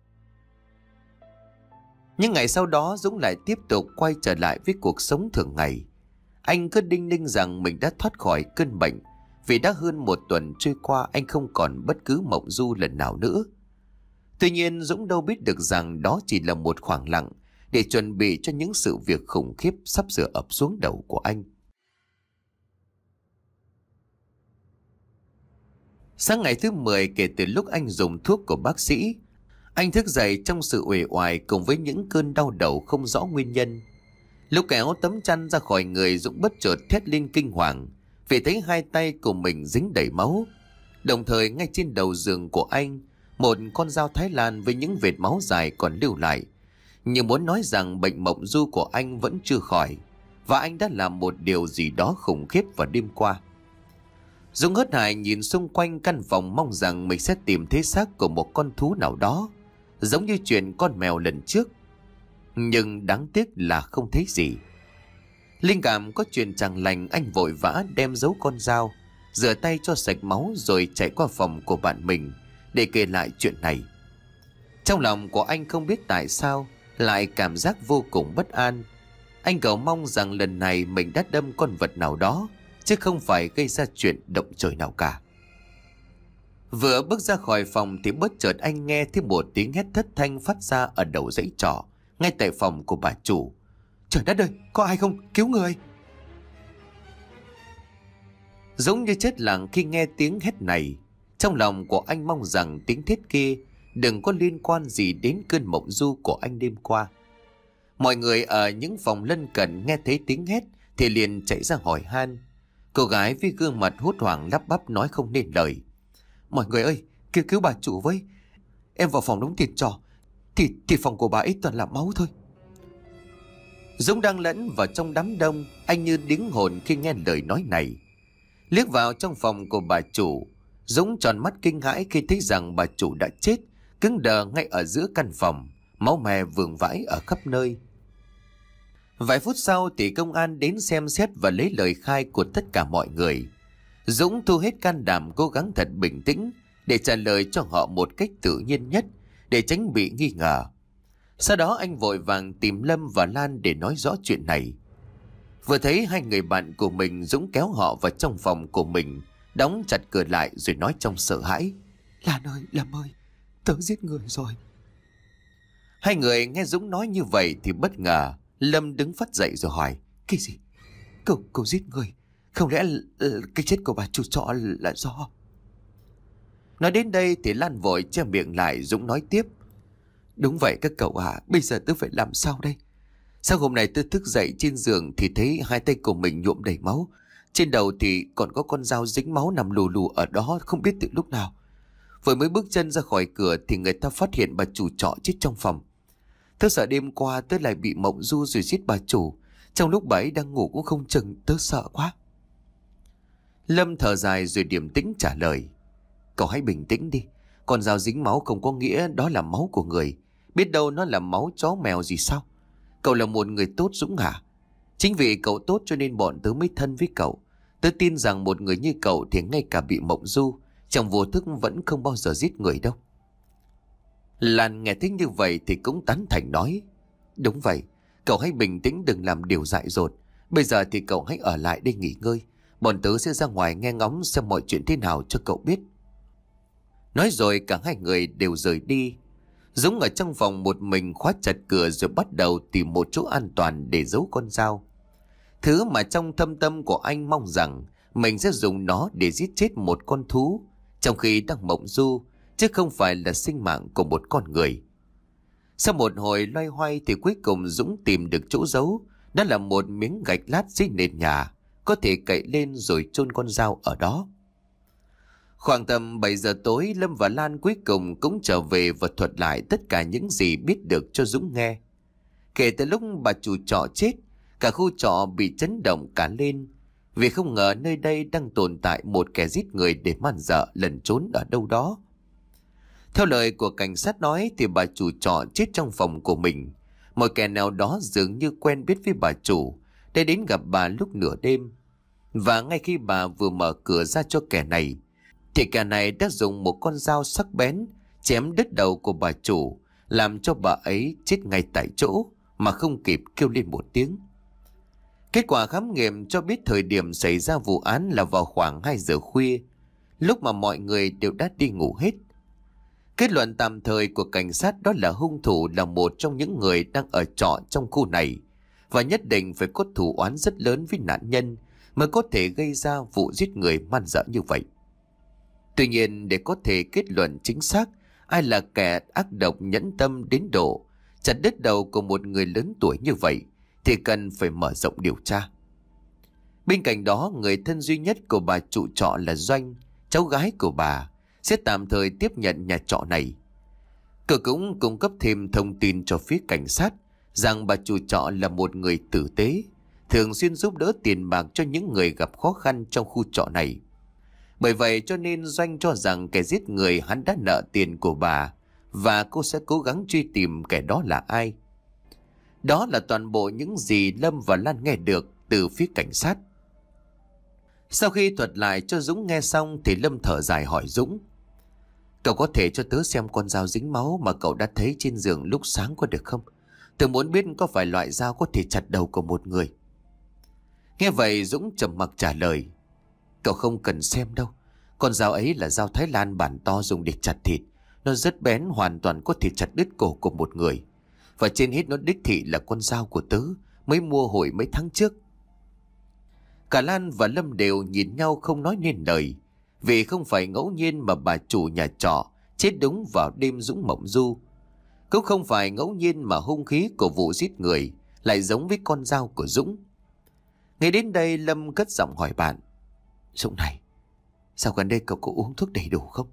Nhưng ngày sau đó Dũng lại tiếp tục quay trở lại với cuộc sống thường ngày. Anh cứ đinh ninh rằng mình đã thoát khỏi cơn bệnh, vì đã hơn một tuần trôi qua anh không còn bất cứ mộng du lần nào nữa. Tuy nhiên Dũng đâu biết được rằng đó chỉ là một khoảng lặng để chuẩn bị cho những sự việc khủng khiếp sắp sửa ập xuống đầu của anh. Sáng ngày thứ mười kể từ lúc anh dùng thuốc của bác sĩ, anh thức dậy trong sự uể oải cùng với những cơn đau đầu không rõ nguyên nhân. Lúc kéo tấm chăn ra khỏi người, Dũng bất chợt thét lên kinh hoàng vì thấy hai tay của mình dính đầy máu. Đồng thời ngay trên đầu giường của anh, một con dao Thái Lan với những vệt máu dài còn lưu lại, như muốn nói rằng bệnh mộng du của anh vẫn chưa khỏi, và anh đã làm một điều gì đó khủng khiếp vào đêm qua. Dũng hớt hải nhìn xung quanh căn phòng, mong rằng mình sẽ tìm thấy xác của một con thú nào đó, giống như chuyện con mèo lần trước. Nhưng đáng tiếc là không thấy gì. Linh cảm có chuyện chẳng lành, anh vội vã đem giấu con dao, rửa tay cho sạch máu rồi chạy qua phòng của bạn mình để kể lại chuyện này. Trong lòng của anh không biết tại sao lại cảm giác vô cùng bất an. Anh cầu mong rằng lần này mình đã đâm con vật nào đó, chứ không phải gây ra chuyện động trời nào cả. Vừa bước ra khỏi phòng thì bất chợt anh nghe thấy một tiếng hét thất thanh phát ra ở đầu dãy trọ, ngay tại phòng của bà chủ. Trời đất ơi, có ai không? Cứu người! Giống như chết lặng khi nghe tiếng hét này. Trong lòng của anh mong rằng tiếng thét kia đừng có liên quan gì đến cơn mộng du của anh đêm qua. Mọi người ở những phòng lân cận nghe thấy tiếng hét thì liền chạy ra hỏi han. Cô gái với gương mặt hốt hoảng lắp bắp nói không nên lời. Mọi người ơi, cứu cứu bà chủ với. Em vào phòng đóng tiền trọ Thì thì phòng của bà ấy toàn là máu thôi. Dũng đang lẫn vào trong đám đông, anh như điếng hồn khi nghe lời nói này. Liếc vào trong phòng của bà chủ, Dũng tròn mắt kinh hãi khi thấy rằng bà chủ đã chết, cứng đờ ngay ở giữa căn phòng, máu me vương vãi ở khắp nơi. Vài phút sau thì công an đến xem xét và lấy lời khai của tất cả mọi người. Dũng thu hết can đảm cố gắng thật bình tĩnh để trả lời cho họ một cách tự nhiên nhất, để tránh bị nghi ngờ. Sau đó anh vội vàng tìm Lâm và Lan để nói rõ chuyện này. Vừa thấy hai người bạn của mình, Dũng kéo họ vào trong phòng của mình, đóng chặt cửa lại rồi nói trong sợ hãi: Lan ơi, Lâm ơi, tớ giết người rồi. Hai người nghe Dũng nói như vậy thì bất ngờ. Lâm đứng phắt dậy rồi hỏi: Cái gì? Cậu, cậu giết người? Không lẽ cái chết của bà chủ trọ là do... Nói đến đây thì Lan vội che miệng lại. Dũng nói tiếp: Đúng vậy các cậu à, bây giờ tôi phải làm sao đây? Sau hôm nay tôi thức dậy trên giường thì thấy hai tay của mình nhuộm đầy máu. Trên đầu thì còn có con dao dính máu nằm lù lù ở đó, không biết từ lúc nào. Vừa mới bước chân ra khỏi cửa thì người ta phát hiện bà chủ trọ chết trong phòng. Tớ sợ đêm qua tớ lại bị mộng du rồi giết bà chủ. Trong lúc bà ấy đang ngủ cũng không chừng, tớ sợ quá. Lâm thở dài rồi điềm tĩnh trả lời: Cậu hãy bình tĩnh đi. Con dao dính máu không có nghĩa đó là máu của người. Biết đâu nó là máu chó mèo gì sao? Cậu là một người tốt Dũng hả? Chính vì cậu tốt cho nên bọn tớ mới thân với cậu. Tớ tin rằng một người như cậu thì ngay cả bị mộng du, trong vô thức vẫn không bao giờ giết người đâu. Lan nghe thích như vậy thì cũng tán thành nói: Đúng vậy, cậu hãy bình tĩnh, đừng làm điều dại dột. Bây giờ thì cậu hãy ở lại đây nghỉ ngơi. Bọn tớ sẽ ra ngoài nghe ngóng xem mọi chuyện thế nào cho cậu biết. Nói rồi cả hai người đều rời đi. Dũng ở trong phòng một mình khóa chặt cửa rồi bắt đầu tìm một chỗ an toàn để giấu con dao. Thứ mà trong thâm tâm của anh mong rằng mình sẽ dùng nó để giết chết một con thú trong khi đang mộng du, chứ không phải là sinh mạng của một con người. Sau một hồi loay hoay thì cuối cùng Dũng tìm được chỗ giấu. Đó là một miếng gạch lát dưới nền nhà, có thể cậy lên rồi chôn con dao ở đó. Khoảng tầm bảy giờ tối, Lâm và Lan cuối cùng cũng trở về và thuật lại tất cả những gì biết được cho Dũng nghe. Kể từ lúc bà chủ trọ chết, cả khu trọ bị chấn động cả lên, vì không ngờ nơi đây đang tồn tại một kẻ giết người để man dợ lẩn trốn ở đâu đó. Theo lời của cảnh sát nói thì bà chủ trọ chết trong phòng của mình. Một kẻ nào đó dường như quen biết với bà chủ, để đến gặp bà lúc nửa đêm. Và ngay khi bà vừa mở cửa ra cho kẻ này, thì kẻ này đã dùng một con dao sắc bén chém đứt đầu của bà chủ, làm cho bà ấy chết ngay tại chỗ mà không kịp kêu lên một tiếng. Kết quả khám nghiệm cho biết thời điểm xảy ra vụ án là vào khoảng hai giờ khuya, lúc mà mọi người đều đã đi ngủ hết. Kết luận tạm thời của cảnh sát đó là hung thủ là một trong những người đang ở trọ trong khu này, và nhất định phải có thù oán rất lớn với nạn nhân mới có thể gây ra vụ giết người man dợ như vậy. Tuy nhiên, để có thể kết luận chính xác ai là kẻ ác độc nhẫn tâm đến độ chặt đứt đầu của một người lớn tuổi như vậy thì cần phải mở rộng điều tra. Bên cạnh đó, người thân duy nhất của bà chủ trọ là Doanh, cháu gái của bà, sẽ tạm thời tiếp nhận nhà trọ này. Cậu cũng cung cấp thêm thông tin cho phía cảnh sát rằng bà chủ trọ là một người tử tế, thường xuyên giúp đỡ tiền bạc cho những người gặp khó khăn trong khu trọ này. Bởi vậy cho nên Doanh cho rằng kẻ giết người hắn đã nợ tiền của bà, và cô sẽ cố gắng truy tìm kẻ đó là ai. Đó là toàn bộ những gì Lâm và Lan nghe được từ phía cảnh sát. Sau khi thuật lại cho Dũng nghe xong thì Lâm thở dài hỏi Dũng: Cậu có thể cho tớ xem con dao dính máu mà cậu đã thấy trên giường lúc sáng có được không? Tớ muốn biết có phải loại dao có thể chặt đầu của một người. Nghe vậy Dũng trầm mặc trả lời: Cậu không cần xem đâu. Con dao ấy là dao Thái Lan bản to dùng để chặt thịt. Nó rất bén, hoàn toàn có thể chặt đứt cổ của một người. Và trên hết nó đích thị là con dao của tớ, mới mua hồi mấy tháng trước. Cả Lan và Lâm đều nhìn nhau không nói nên lời, vì không phải ngẫu nhiên mà bà chủ nhà trọ chết đúng vào đêm Dũng mộng du. Cũng không phải ngẫu nhiên mà hung khí của vụ giết người lại giống với con dao của Dũng. Ngay đến đây Lâm cất giọng hỏi bạn: Dũng này, sao gần đây cậu có uống thuốc đầy đủ không?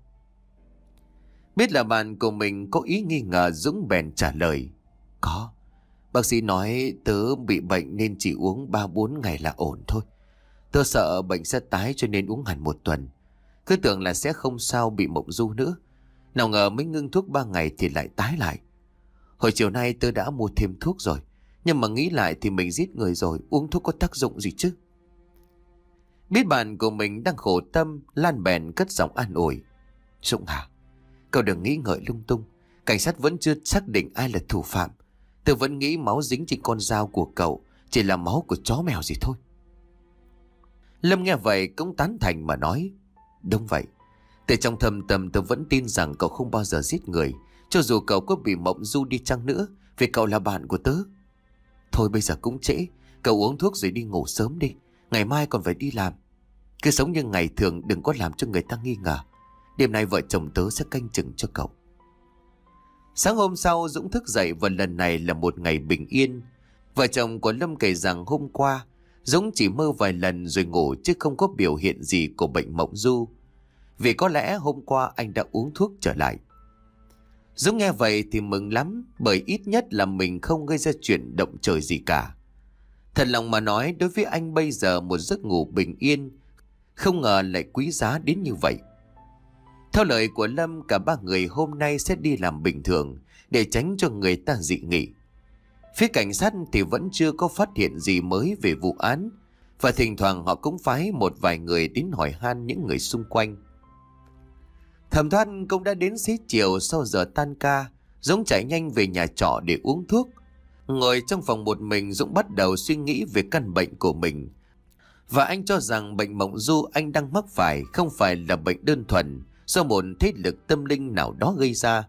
Biết là bạn của mình có ý nghi ngờ, Dũng bèn trả lời: Có. Bác sĩ nói tớ bị bệnh nên chỉ uống ba bốn ngày là ổn thôi. Tớ sợ bệnh sẽ tái cho nên uống hẳn một tuần. Cứ tưởng là sẽ không sao bị mộng du nữa. Nào ngờ mới ngưng thuốc ba ngày thì lại tái lại. Hồi chiều nay tớ đã mua thêm thuốc rồi, nhưng mà nghĩ lại thì mình giết người rồi, uống thuốc có tác dụng gì chứ? Biết bạn của mình đang khổ tâm, Lan bèn cất giọng an ủi: Dũng hả, cậu đừng nghĩ ngợi lung tung. Cảnh sát vẫn chưa xác định ai là thủ phạm. Tôi vẫn nghĩ máu dính trên con dao của cậu chỉ là máu của chó mèo gì thôi. Lâm nghe vậy cũng tán thành mà nói, đúng vậy. Từ trong thâm tâm tôi vẫn tin rằng cậu không bao giờ giết người, cho dù cậu có bị Mộng Du đi chăng nữa, vì cậu là bạn của tớ. Thôi bây giờ cũng trễ, cậu uống thuốc rồi đi ngủ sớm đi, ngày mai còn phải đi làm. Cứ sống như ngày thường, đừng có làm cho người ta nghi ngờ. Đêm nay vợ chồng tớ sẽ canh chừng cho cậu. Sáng hôm sau Dũng thức dậy và lần này là một ngày bình yên. Vợ chồng của Lâm kể rằng hôm qua Dũng chỉ mơ vài lần rồi ngủ, chứ không có biểu hiện gì của bệnh Mộng Du. Vì có lẽ hôm qua anh đã uống thuốc trở lại. Dũng nghe vậy thì mừng lắm, bởi ít nhất là mình không gây ra chuyện động trời gì cả. Thật lòng mà nói, đối với anh bây giờ một giấc ngủ bình yên không ngờ lại quý giá đến như vậy. Theo lời của Lâm, cả ba người hôm nay sẽ đi làm bình thường để tránh cho người ta dị nghị. Phía cảnh sát thì vẫn chưa có phát hiện gì mới về vụ án, và thỉnh thoảng họ cũng phái một vài người đến hỏi han những người xung quanh. Thẩm Thoan cũng đã đến xế chiều sau giờ tan ca. Dũng chạy nhanh về nhà trọ để uống thuốc. Ngồi trong phòng một mình, Dũng bắt đầu suy nghĩ về căn bệnh của mình. Và anh cho rằng bệnh Mộng Du anh đang mắc phải không phải là bệnh đơn thuần do một thế lực tâm linh nào đó gây ra.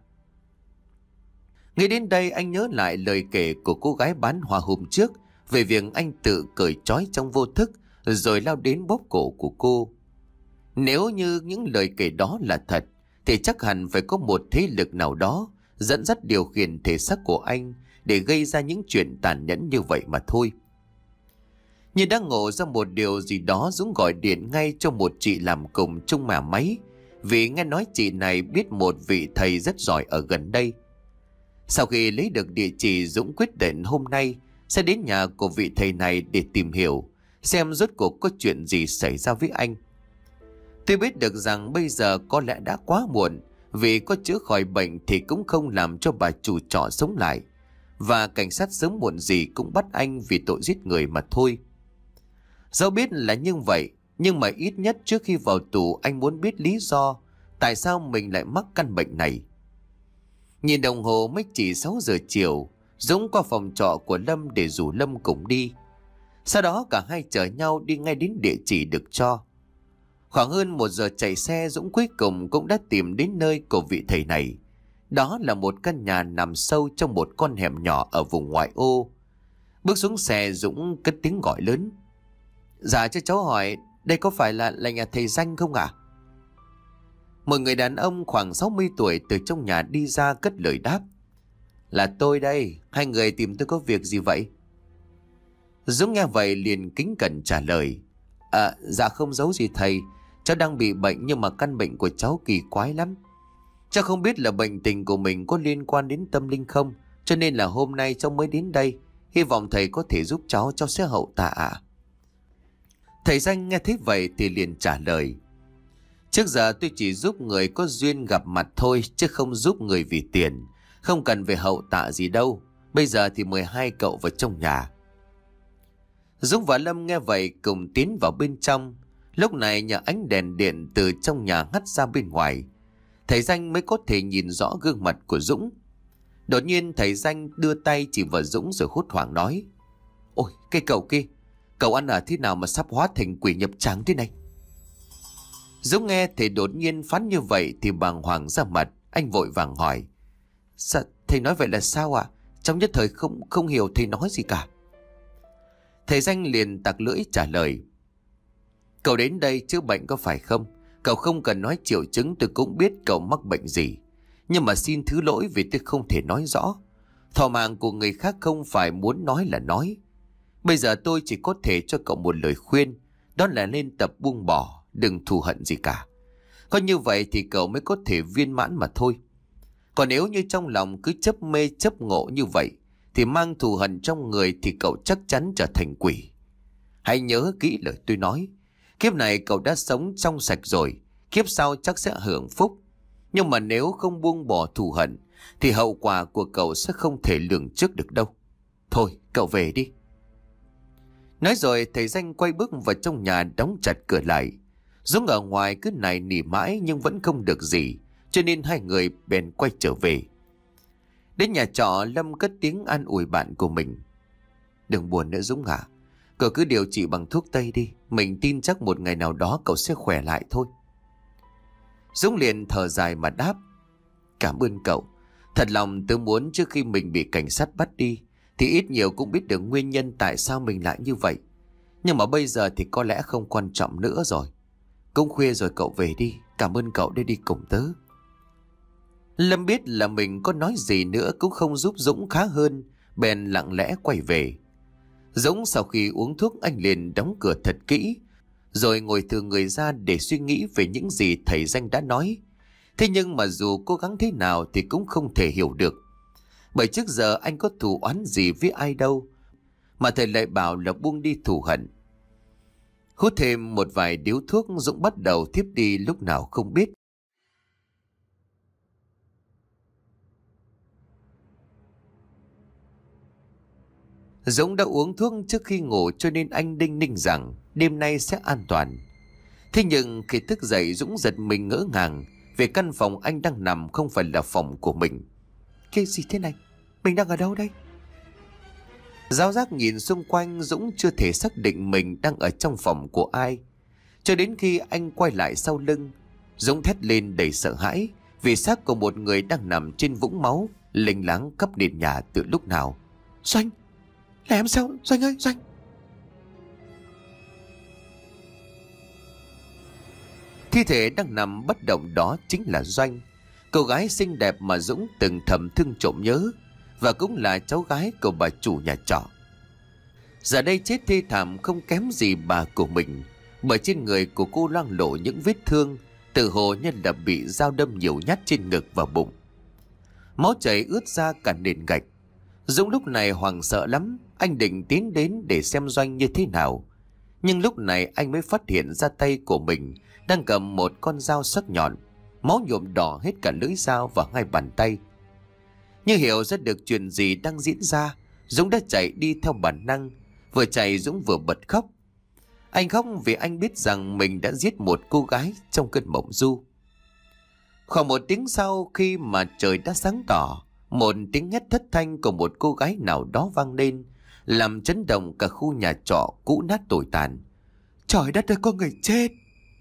Nghĩ đến đây, anh nhớ lại lời kể của cô gái bán hoa hôm trước về việc anh tự cởi trói trong vô thức rồi lao đến bóp cổ của cô. Nếu như những lời kể đó là thật thì chắc hẳn phải có một thế lực nào đó dẫn dắt điều khiển thể xác của anh để gây ra những chuyện tàn nhẫn như vậy mà thôi. Như đã ngộ ra một điều gì đó, Dũng gọi điện ngay cho một chị làm cùng chung nhà máy, vì nghe nói chị này biết một vị thầy rất giỏi ở gần đây. Sau khi lấy được địa chỉ, Dũng quyết định hôm nay sẽ đến nhà của vị thầy này để tìm hiểu xem rốt cuộc có chuyện gì xảy ra với anh. Tuy biết được rằng bây giờ có lẽ đã quá muộn, vì có chữa khỏi bệnh thì cũng không làm cho bà chủ trọ sống lại, và cảnh sát sớm muộn gì cũng bắt anh vì tội giết người mà thôi. Dẫu biết là như vậy, nhưng mà ít nhất trước khi vào tù anh muốn biết lý do tại sao mình lại mắc căn bệnh này. Nhìn đồng hồ mới chỉ sáu giờ chiều, Dũng qua phòng trọ của Lâm để rủ Lâm cùng đi. Sau đó cả hai chở nhau đi ngay đến địa chỉ được cho. Khoảng hơn một giờ chạy xe, Dũng cuối cùng cũng đã tìm đến nơi của vị thầy này. Đó là một căn nhà nằm sâu trong một con hẻm nhỏ ở vùng ngoại ô. Bước xuống xe, Dũng cất tiếng gọi lớn. Dạ cho cháu hỏi, đây có phải là, là nhà thầy Danh không ạ? À? Một người đàn ông khoảng sáu mươi tuổi từ trong nhà đi ra cất lời đáp. Là tôi đây, hai người tìm tôi có việc gì vậy? Dũng nghe vậy liền kính cẩn trả lời. À, dạ không giấu gì thầy, cháu đang bị bệnh nhưng mà căn bệnh của cháu kỳ quái lắm. Cháu không biết là bệnh tình của mình có liên quan đến tâm linh không, cho nên là hôm nay cháu mới đến đây. Hy vọng thầy có thể giúp cháu, cháu sẽ hậu tạ ạ. Thầy Danh nghe thấy vậy thì liền trả lời. Trước giờ tôi chỉ giúp người có duyên gặp mặt thôi, chứ không giúp người vì tiền. Không cần về hậu tạ gì đâu. Bây giờ thì mời hai cậu vào trong nhà. Dũng và Lâm nghe vậy cùng tiến vào bên trong. Lúc này nhờ ánh đèn điện từ trong nhà hắt ra bên ngoài, thầy Danh mới có thể nhìn rõ gương mặt của Dũng. Đột nhiên thầy Danh đưa tay chỉ vào Dũng rồi hốt hoảng nói. Ôi cái cậu kia, cậu ăn ở thế nào mà sắp hóa thành quỷ nhập tràng thế này? Dũng nghe thầy đột nhiên phán như vậy thì bàng hoàng ra mặt. Anh vội vàng hỏi. Sao thầy nói vậy là sao ạ? À? Trong nhất thời không không hiểu thầy nói gì cả. Thầy Danh liền tặc lưỡi trả lời. Cậu đến đây chữa bệnh có phải không? Cậu không cần nói triệu chứng, tôi cũng biết cậu mắc bệnh gì. Nhưng mà xin thứ lỗi vì tôi không thể nói rõ. Thọ mạng của người khác không phải muốn nói là nói. Bây giờ tôi chỉ có thể cho cậu một lời khuyên, đó là nên tập buông bỏ, đừng thù hận gì cả. Có như vậy thì cậu mới có thể viên mãn mà thôi. Còn nếu như trong lòng cứ chấp mê chấp ngộ như vậy thì mang thù hận trong người thì cậu chắc chắn trở thành quỷ. Hãy nhớ kỹ lời tôi nói. Kiếp này cậu đã sống trong sạch rồi, kiếp sau chắc sẽ hưởng phúc. Nhưng mà nếu không buông bỏ thù hận thì hậu quả của cậu sẽ không thể lường trước được đâu. Thôi cậu về đi. Nói rồi thầy Danh quay bước vào trong nhà, đóng chặt cửa lại. Dũng ở ngoài cứ nài nỉ mãi nhưng vẫn không được gì, cho nên hai người bèn quay trở về. Đến nhà trọ, Lâm cất tiếng an ủi bạn của mình. Đừng buồn nữa Dũng à. Cậu cứ điều trị bằng thuốc tây đi. Mình tin chắc một ngày nào đó cậu sẽ khỏe lại thôi. Dũng liền thở dài mà đáp. Cảm ơn cậu. Thật lòng tớ muốn trước khi mình bị cảnh sát bắt đi thì ít nhiều cũng biết được nguyên nhân tại sao mình lại như vậy. Nhưng mà bây giờ thì có lẽ không quan trọng nữa rồi. Cũng khuya rồi, cậu về đi. Cảm ơn cậu đã đi cùng tớ. Lâm biết là mình có nói gì nữa cũng không giúp Dũng khá hơn, bèn lặng lẽ quay về. Dũng sau khi uống thuốc, anh liền đóng cửa thật kỹ, rồi ngồi thừ người ra để suy nghĩ về những gì thầy Danh đã nói. Thế nhưng mà dù cố gắng thế nào thì cũng không thể hiểu được. Bởi trước giờ anh có thù oán gì với ai đâu, mà thầy lại bảo là buông đi thù hận. Hút thêm một vài điếu thuốc, Dũng bắt đầu thiếp đi lúc nào không biết. Dũng đã uống thuốc trước khi ngủ cho nên anh đinh ninh rằng đêm nay sẽ an toàn. Thế nhưng khi thức dậy, Dũng giật mình ngỡ ngàng về căn phòng anh đang nằm không phải là phòng của mình. Cái gì thế này? Mình đang ở đâu đây? Giáo giác nhìn xung quanh, Dũng chưa thể xác định mình đang ở trong phòng của ai. Cho đến khi anh quay lại sau lưng, Dũng thét lên đầy sợ hãi vì xác của một người đang nằm trên vũng máu lênh láng khắp nền nhà từ lúc nào. Doanh! Là em sao? Doanh ơi! Doanh! Thi thể đang nằm bất động đó chính là Doanh, cô gái xinh đẹp mà Dũng từng thầm thương trộm nhớ, và cũng là cháu gái của bà chủ nhà trọ. Giờ đây chết thê thảm không kém gì bà của mình, bởi trên người của cô loang lổ những vết thương, tự hồ như là bị dao đâm nhiều nhát trên ngực và bụng. Máu chảy ướt ra cả nền gạch. Dũng lúc này hoảng sợ lắm, anh định tiến đến để xem Doanh như thế nào. Nhưng lúc này anh mới phát hiện ra tay của mình đang cầm một con dao sắc nhọn, máu nhuộm đỏ hết cả lưỡi dao và hai bàn tay. Như hiểu ra được chuyện gì đang diễn ra, Dũng đã chạy đi theo bản năng. Vừa chạy Dũng vừa bật khóc. Anh khóc vì anh biết rằng mình đã giết một cô gái trong cơn mộng du. Khoảng một tiếng sau, khi mà trời đã sáng tỏ, một tiếng hét thất thanh của một cô gái nào đó vang lên, làm chấn động cả khu nhà trọ cũ nát tồi tàn. Trời đất ơi, có người chết!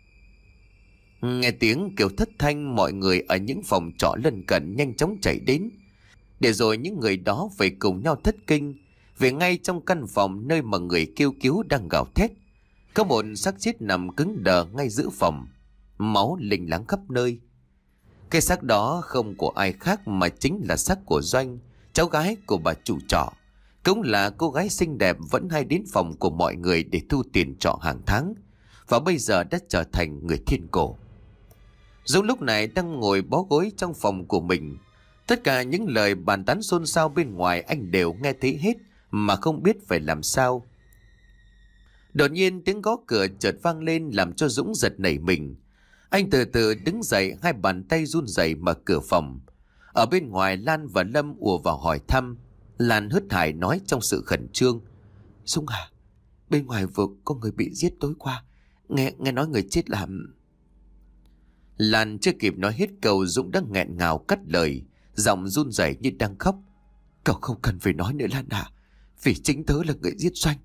Nghe tiếng kêu thất thanh, mọi người ở những phòng trọ lân cận nhanh chóng chạy đến. Để rồi những người đó phải cùng nhau thất kinh, về ngay trong căn phòng nơi mà người kêu cứu đang gào thét, có một xác chết nằm cứng đờ ngay giữa phòng, máu lênh láng khắp nơi. Cái xác đó không của ai khác mà chính là xác của Doanh, cháu gái của bà chủ trọ, cũng là cô gái xinh đẹp vẫn hay đến phòng của mọi người để thu tiền trọ hàng tháng, và bây giờ đã trở thành người thiên cổ. Dũng lúc này đang ngồi bó gối trong phòng của mình. Tất cả những lời bàn tán xôn xao bên ngoài anh đều nghe thấy hết, mà không biết phải làm sao. Đột nhiên tiếng gõ cửa chợt vang lên làm cho Dũng giật nảy mình. Anh từ từ đứng dậy, hai bàn tay run rẩy mở cửa phòng. Ở bên ngoài, Lan và Lâm ùa vào hỏi thăm. Lan hớt hải nói trong sự khẩn trương: Dũng à, bên ngoài vừa có người bị giết tối qua. Nghe nghe nói người chết làm... Lan chưa kịp nói hết câu, Dũng đã nghẹn ngào cắt lời, giọng run rẩy như đang khóc. Cậu không cần phải nói nữa Lan à, vì chính tớ là người giết Doanh.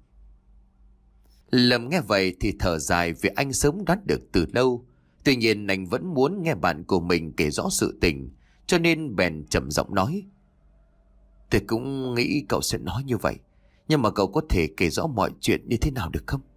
Lâm nghe vậy thì thở dài vì anh sớm đoán được từ lâu. Tuy nhiên anh vẫn muốn nghe bạn của mình kể rõ sự tình, cho nên bèn trầm giọng nói: Tôi cũng nghĩ cậu sẽ nói như vậy, nhưng mà cậu có thể kể rõ mọi chuyện như thế nào được không?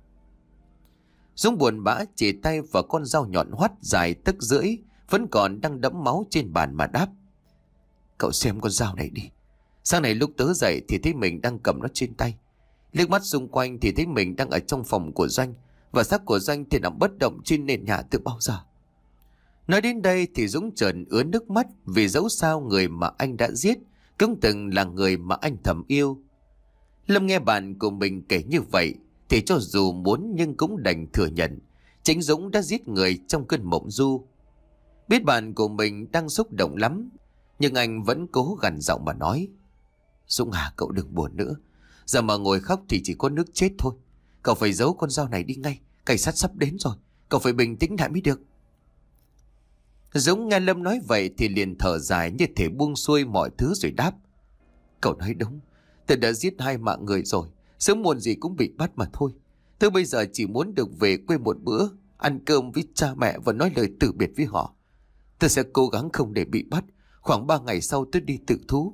Dũng buồn bã chỉ tay vào con dao nhọn hoắt dài tấc rưỡi vẫn còn đang đẫm máu trên bàn mà đáp: Cậu xem con dao này đi. Sáng nay lúc tớ dậy thì thấy mình đang cầm nó trên tay. Liếc mắt xung quanh thì thấy mình đang ở trong phòng của Doanh, và xác của Doanh thì nằm bất động trên nền nhà từ bao giờ. Nói đến đây thì Dũng chợt ứa nước mắt, vì dẫu sao người mà anh đã giết cũng từng là người mà anh thầm yêu. Lâm nghe bạn của mình kể như vậy thì cho dù muốn nhưng cũng đành thừa nhận chính Dũng đã giết người trong cơn mộng du. Biết bạn của mình đang xúc động lắm, nhưng anh vẫn cố gằn giọng mà nói: Dũng à, cậu đừng buồn nữa. Giờ mà ngồi khóc thì chỉ có nước chết thôi. Cậu phải giấu con dao này đi ngay, cảnh sát sắp đến rồi. Cậu phải bình tĩnh lại mới được. Dũng nghe Lâm nói vậy thì liền thở dài như thể buông xuôi mọi thứ rồi đáp: Cậu nói đúng, tôi đã giết hai mạng người rồi. Sớm muộn gì cũng bị bắt mà thôi. Tôi bây giờ chỉ muốn được về quê một bữa, ăn cơm với cha mẹ và nói lời từ biệt với họ. Tôi sẽ cố gắng không để bị bắt. Khoảng ba ngày sau tôi đi tự thú.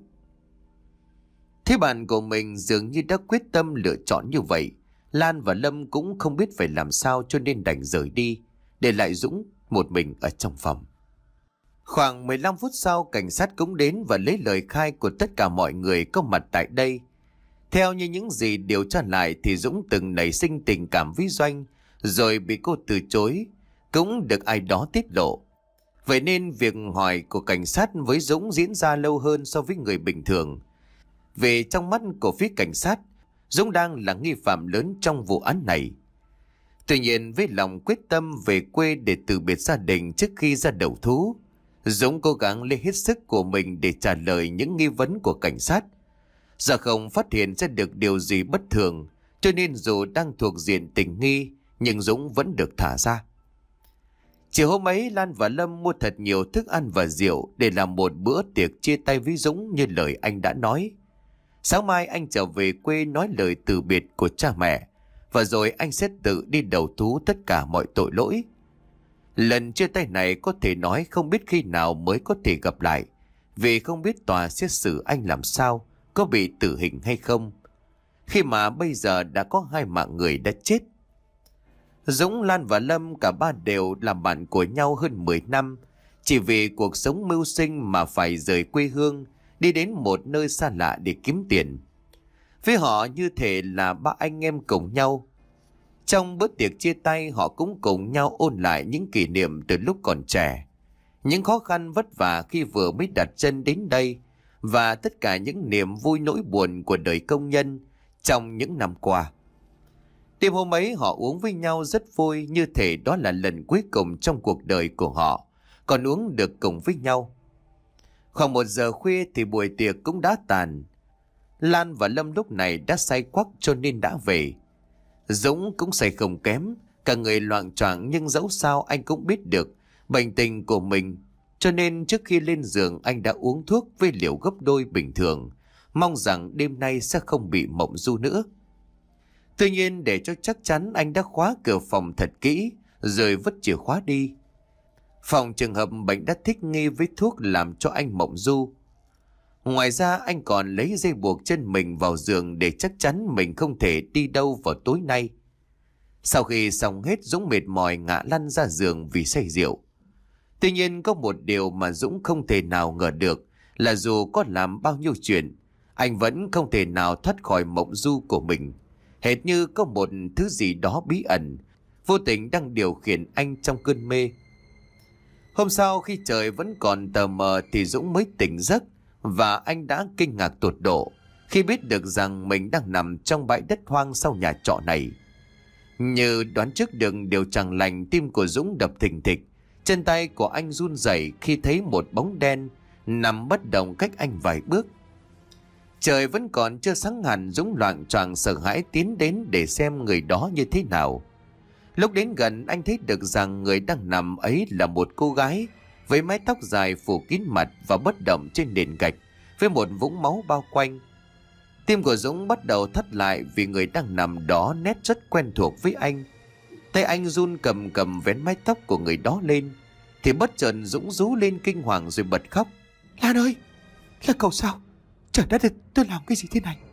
Thế bạn của mình dường như đã quyết tâm lựa chọn như vậy. Lan và Lâm cũng không biết phải làm sao cho nên đành rời đi, để lại Dũng một mình ở trong phòng. Khoảng mười lăm phút sau, cảnh sát cũng đến và lấy lời khai của tất cả mọi người có mặt tại đây. Theo như những gì điều tra lại thì Dũng từng nảy sinh tình cảm với Doanh, rồi bị cô từ chối, cũng được ai đó tiết lộ. Vậy nên việc hỏi của cảnh sát với Dũng diễn ra lâu hơn so với người bình thường. Vì trong mắt của phía cảnh sát, Dũng đang là nghi phạm lớn trong vụ án này. Tuy nhiên với lòng quyết tâm về quê để từ biệt gia đình trước khi ra đầu thú, Dũng cố gắng lấy hết sức của mình để trả lời những nghi vấn của cảnh sát. Do không phát hiện ra được điều gì bất thường, cho nên dù đang thuộc diện tình nghi, nhưng Dũng vẫn được thả ra. Chiều hôm ấy, Lan và Lâm mua thật nhiều thức ăn và rượu để làm một bữa tiệc chia tay với Dũng như lời anh đã nói. Sáng mai anh trở về quê nói lời từ biệt của cha mẹ, và rồi anh sẽ tự đi đầu thú tất cả mọi tội lỗi. Lần chia tay này có thể nói không biết khi nào mới có thể gặp lại, vì không biết tòa xét xử anh làm sao, có bị tử hình hay không, khi mà bây giờ đã có hai mạng người đã chết. Dũng, Lan và Lâm cả ba đều làm bạn của nhau hơn mười năm, chỉ vì cuộc sống mưu sinh mà phải rời quê hương, đi đến một nơi xa lạ để kiếm tiền. Với họ như thể là ba anh em cùng nhau. Trong bữa tiệc chia tay, họ cũng cùng nhau ôn lại những kỷ niệm từ lúc còn trẻ, những khó khăn vất vả khi vừa mới đặt chân đến đây, và tất cả những niềm vui nỗi buồn của đời công nhân trong những năm qua. Đêm hôm ấy họ uống với nhau rất vui, như thể đó là lần cuối cùng trong cuộc đời của họ còn uống được cùng với nhau. Khoảng một giờ khuya thì buổi tiệc cũng đã tàn. Lan và Lâm lúc này đã say quắc cho nên đã về. Dũng cũng say không kém, cả người loạng choạng, nhưng dẫu sao anh cũng biết được bệnh tình của mình, cho nên trước khi lên giường anh đã uống thuốc với liều gấp đôi bình thường, mong rằng đêm nay sẽ không bị mộng du nữa. Tuy nhiên để cho chắc chắn, anh đã khóa cửa phòng thật kỹ rồi vứt chìa khóa đi. Phòng trường hợp bệnh đã thích nghi với thuốc làm cho anh mộng du. Ngoài ra anh còn lấy dây buộc chân mình vào giường để chắc chắn mình không thể đi đâu vào tối nay. Sau khi xong hết, Dũng mệt mỏi ngã lăn ra giường vì say rượu. Tuy nhiên có một điều mà Dũng không thể nào ngờ được là dù có làm bao nhiêu chuyện, anh vẫn không thể nào thoát khỏi mộng du của mình. Hệt như có một thứ gì đó bí ẩn, vô tình đang điều khiển anh trong cơn mê. Hôm sau khi trời vẫn còn tờ mờ thì Dũng mới tỉnh giấc, và anh đã kinh ngạc tột độ khi biết được rằng mình đang nằm trong bãi đất hoang sau nhà trọ này. Như đoán trước được điều chẳng lành, tim của Dũng đập thình thịch, chân tay của anh run rẩy khi thấy một bóng đen nằm bất động cách anh vài bước. Trời vẫn còn chưa sáng hẳn, Dũng loạng choạng sợ hãi tiến đến để xem người đó như thế nào. Lúc đến gần, anh thấy được rằng người đang nằm ấy là một cô gái với mái tóc dài phủ kín mặt và bất động trên nền gạch, với một vũng máu bao quanh. Tim của Dũng bắt đầu thắt lại vì người đang nằm đó nét rất quen thuộc với anh. Tay anh run cầm cầm vén mái tóc của người đó lên, thì bất chợt Dũng rú lên kinh hoàng rồi bật khóc. Lan ơi, là cậu sao? Trời đất ơi, tôi làm cái gì thế này?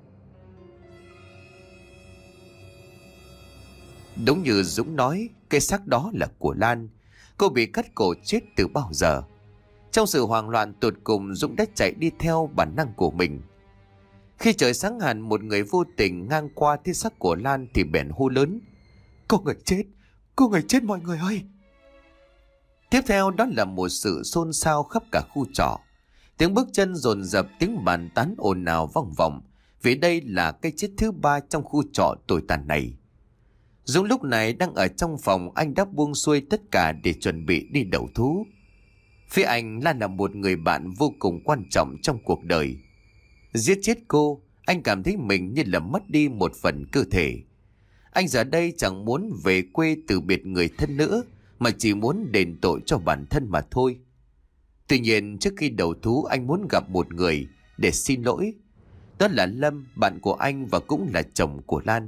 Đúng như Dũng nói, cái xác đó là của Lan. Cô bị cắt cổ chết từ bao giờ. Trong sự hoảng loạn tột cùng, Dũng đã chạy đi theo bản năng của mình. Khi trời sáng hẳn, một người vô tình ngang qua thấy xác của Lan thì bèn hô lớn. Cô người chết, cô người chết mọi người ơi! Tiếp theo đó là một sự xôn xao khắp cả khu trọ. Tiếng bước chân dồn dập, tiếng bàn tán ồn ào vang vọng, vì đây là cái chết thứ ba trong khu trọ tồi tàn này. Dũng lúc này đang ở trong phòng, anh đã buông xuôi tất cả để chuẩn bị đi đầu thú. Phía anh, Lan là một người bạn vô cùng quan trọng trong cuộc đời. Giết chết cô, anh cảm thấy mình như là mất đi một phần cơ thể. Anh giờ đây chẳng muốn về quê từ biệt người thân nữa, mà chỉ muốn đền tội cho bản thân mà thôi. Tuy nhiên trước khi đầu thú, anh muốn gặp một người để xin lỗi. Đó là Lâm, bạn của anh và cũng là chồng của Lan.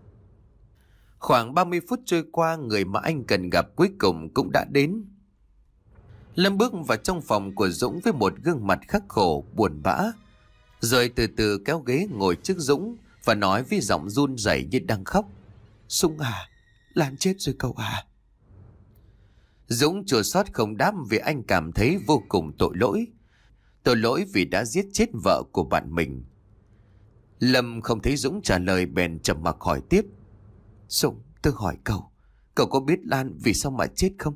Khoảng ba mươi phút trôi qua, người mà anh cần gặp cuối cùng cũng đã đến. Lâm bước vào trong phòng của Dũng với một gương mặt khắc khổ, buồn bã, rồi từ từ kéo ghế ngồi trước Dũng và nói với giọng run rẩy như đang khóc. Dũng à, Lan chết rồi cậu à. Dũng chua xót không đáp vì anh cảm thấy vô cùng tội lỗi. Tội lỗi vì đã giết chết vợ của bạn mình. Lâm không thấy Dũng trả lời bèn trầm mặc hỏi tiếp. Dũng, tôi hỏi cậu, cậu có biết Lan vì sao mà chết không?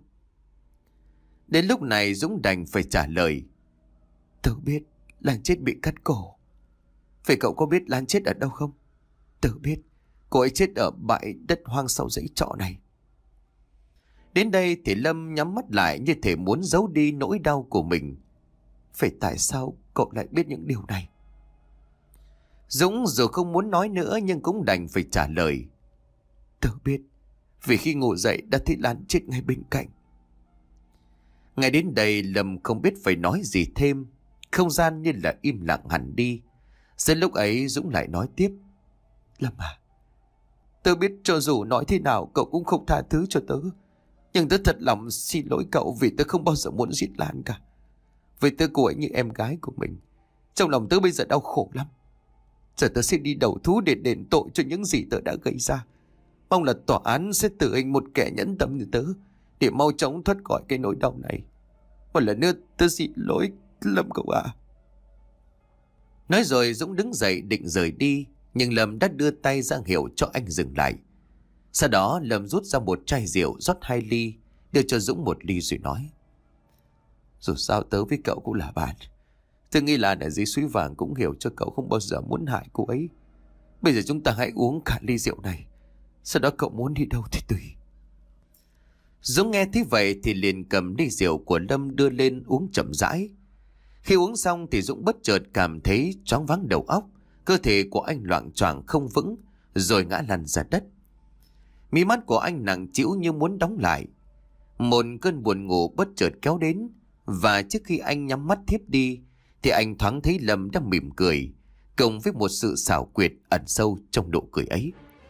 Đến lúc này Dũng đành phải trả lời. Tớ biết Lan chết bị cắt cổ. Vậy cậu có biết Lan chết ở đâu không? Tớ biết, cô ấy chết ở bãi đất hoang sau dãy trọ này. Đến đây thì Lâm nhắm mắt lại như thể muốn giấu đi nỗi đau của mình. Vậy tại sao cậu lại biết những điều này? Dũng dù không muốn nói nữa nhưng cũng đành phải trả lời. Tớ biết, vì khi ngủ dậy đã thấy Lan chết ngay bên cạnh. Ngay đến đây Lâm không biết phải nói gì thêm. Không gian như là im lặng hẳn đi. Đến lúc ấy Dũng lại nói tiếp. Lâm à, tớ biết cho dù nói thế nào cậu cũng không tha thứ cho tớ. Nhưng tớ thật lòng xin lỗi cậu vì tớ không bao giờ muốn giết Lan cả. Vì tớ cô ấy như em gái của mình. Trong lòng tớ bây giờ đau khổ lắm. Giờ tớ sẽ đi đầu thú để đền tội cho những gì tớ đã gây ra. Mong là tòa án sẽ tử hình một kẻ nhẫn tâm như tớ để mau chóng thoát khỏi cái nỗi đau này. Một lần nữa tớ xin lỗi Lâm cậu ạ. Nói rồi Dũng đứng dậy định rời đi, nhưng Lâm đã đưa tay ra hiệu cho anh dừng lại. Sau đó Lâm rút ra một chai rượu rót hai ly, đưa cho Dũng một ly rồi nói. Dù sao tớ với cậu cũng là bạn. Tôi nghĩ là ở dưới suối vàng cũng hiểu cho cậu không bao giờ muốn hại cô ấy. Bây giờ chúng ta hãy uống cả ly rượu này. Sau đó cậu muốn đi đâu thì tùy. Dũng nghe thế vậy thì liền cầm ly rượu của Lâm đưa lên uống chậm rãi. Khi uống xong thì Dũng bất chợt cảm thấy choáng váng đầu óc. Cơ thể của anh loạng choạng không vững, rồi ngã lăn ra đất. Mí mắt của anh nặng trĩu như muốn đóng lại. Một cơn buồn ngủ bất chợt kéo đến, và trước khi anh nhắm mắt thiếp đi thì anh thoáng thấy Lâm đang mỉm cười, cùng với một sự xảo quyệt ẩn sâu trong nụ cười ấy.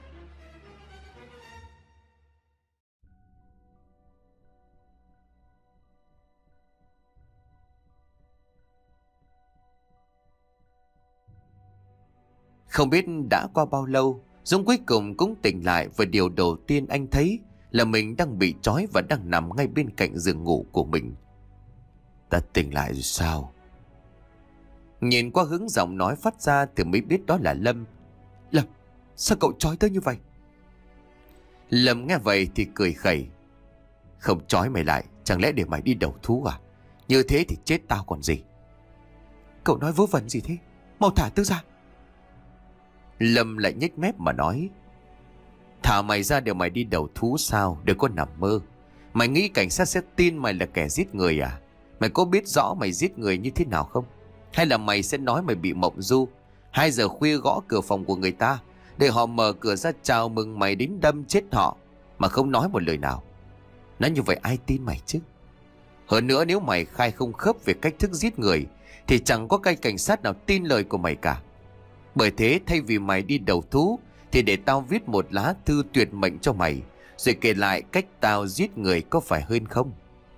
Không biết đã qua bao lâu, Dũng cuối cùng cũng tỉnh lại, và điều đầu tiên anh thấy là mình đang bị trói và đang nằm ngay bên cạnh giường ngủ của mình. Ta tỉnh lại rồi sao? Nhìn qua hướng giọng nói phát ra thì mới biết đó là Lâm. Lâm, sao cậu trói tớ như vậy? Lâm nghe vậy thì cười khẩy. Không trói mày lại, chẳng lẽ để mày đi đầu thú à? Như thế thì chết tao còn gì. Cậu nói vớ vẩn gì thế? Mau thả tớ ra. Lâm lại nhếch mép mà nói. Thả mày ra để mày đi đầu thú sao? Đừng có nằm mơ. Mày nghĩ cảnh sát sẽ tin mày là kẻ giết người à? Mày có biết rõ mày giết người như thế nào không? Hay là mày sẽ nói mày bị mộng du, Hai giờ khuya gõ cửa phòng của người ta để họ mở cửa ra chào mừng mày đến đâm chết họ, mà không nói một lời nào? Nói như vậy ai tin mày chứ? Hơn nữa, nếu mày khai không khớp về cách thức giết người thì chẳng có cái cảnh sát nào tin lời của mày cả. Bởi thế thay vì mày đi đầu thú thì để tao viết một lá thư tuyệt mệnh cho mày, rồi kể lại cách tao giết người, có phải hơn không?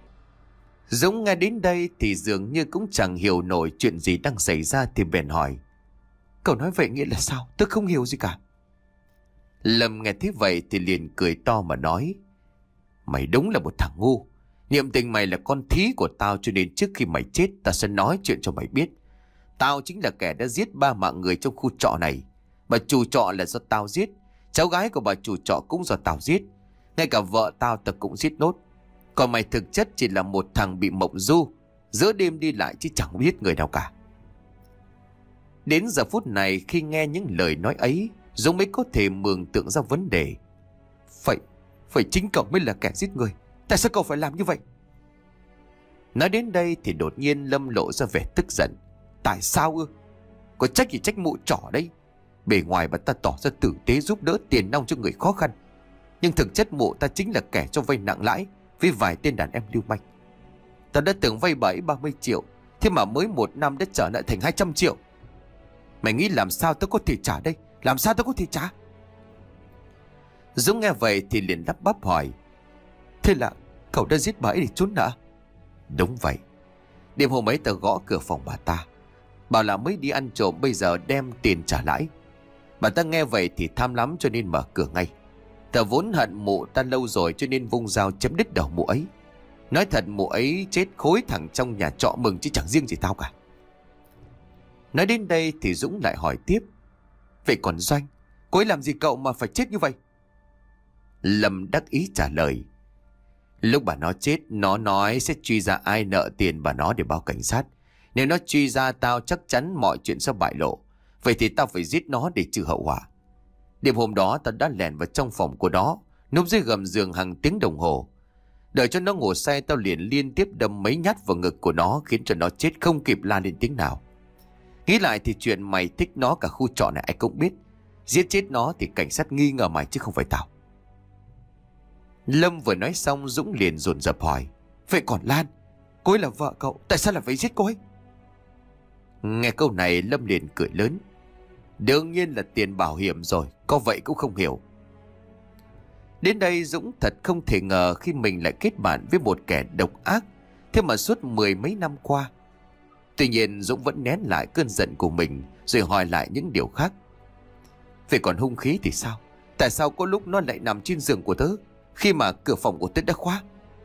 Dũng nghe đến đây thì dường như cũng chẳng hiểu nổi chuyện gì đang xảy ra, thì bèn hỏi. Cậu nói vậy nghĩa là sao? Tôi không hiểu gì cả. Lâm nghe thế vậy thì liền cười to mà nói. Mày đúng là một thằng ngu. Niệm tình mày là con thí của tao, cho nên trước khi mày chết tao sẽ nói chuyện cho mày biết. Tao chính là kẻ đã giết ba mạng người trong khu trọ này. Bà chủ trọ là do tao giết, cháu gái của bà chủ trọ cũng do tao giết, ngay cả vợ tao tao cũng giết nốt. Còn mày thực chất chỉ là một thằng bị mộng du, giữa đêm đi lại chứ chẳng biết người nào cả. Đến giờ phút này, khi nghe những lời nói ấy, Dũng mới có thể mường tượng ra vấn đề. Phải, phải chính cậu mới là kẻ giết người. Tại sao cậu phải làm như vậy? Nói đến đây thì đột nhiên Lâm lộ ra vẻ tức giận. Tại sao ư? Có trách thì trách mụ trỏ đấy. Bề ngoài bà ta tỏ ra tử tế giúp đỡ tiền nong cho người khó khăn, nhưng thực chất mụ ta chính là kẻ cho vay nặng lãi với vài tên đàn em lưu manh. Ta đã từng vay bảy ba mươi triệu, thế mà mới một năm đã trở lại thành hai trăm triệu. Mày nghĩ làm sao tao có thể trả đây? Làm sao tao có thể trả? Dũng nghe vậy thì liền lắp bắp hỏi: Thế là cậu đã giết bà ấy để trốn nợ? Đúng vậy. Đêm hôm ấy tao gõ cửa phòng bà ta, bảo là mới đi ăn trộm, bây giờ đem tiền trả lãi. Bà ta nghe vậy thì tham lắm cho nên mở cửa ngay. Tao vốn hận mụ ta lâu rồi cho nên vung dao chém đứt đầu mụ ấy. Nói thật mụ ấy chết khối thẳng trong nhà trọ mừng chứ chẳng riêng gì tao cả. Nói đến đây thì Dũng lại hỏi tiếp: Vậy còn Doanh, cô ấy làm gì cậu mà phải chết như vậy? Lâm đắc ý trả lời: Lúc bà nó chết, nó nói sẽ truy ra ai nợ tiền bà nó để báo cảnh sát. Nếu nó truy ra tao chắc chắn mọi chuyện sẽ bại lộ. Vậy thì tao phải giết nó để trừ hậu quả. Đêm hôm đó tao đã lẻn vào trong phòng của nó, núp dưới gầm giường hàng tiếng đồng hồ. Đợi cho nó ngủ say, tao liền liên tiếp đâm mấy nhát vào ngực của nó, khiến cho nó chết không kịp la lên tiếng nào. Nghĩ lại thì chuyện mày thích nó cả khu trọ này ai cũng biết. Giết chết nó thì cảnh sát nghi ngờ mày chứ không phải tao. Lâm vừa nói xong, Dũng liền dồn dập hỏi: Vậy còn Lan, cô ấy là vợ cậu, tại sao lại phải giết cô ấy? Nghe câu này Lâm liền cười lớn: Đương nhiên là tiền bảo hiểm rồi, có vậy cũng không hiểu. Đến đây Dũng thật không thể ngờ khi mình lại kết bạn với một kẻ độc ác, thế mà suốt mười mấy năm qua. Tuy nhiên Dũng vẫn nén lại cơn giận của mình, rồi hỏi lại những điều khác. Vậy còn hung khí thì sao? Tại sao có lúc nó lại nằm trên giường của tớ, khi mà cửa phòng của tớ đã khóa?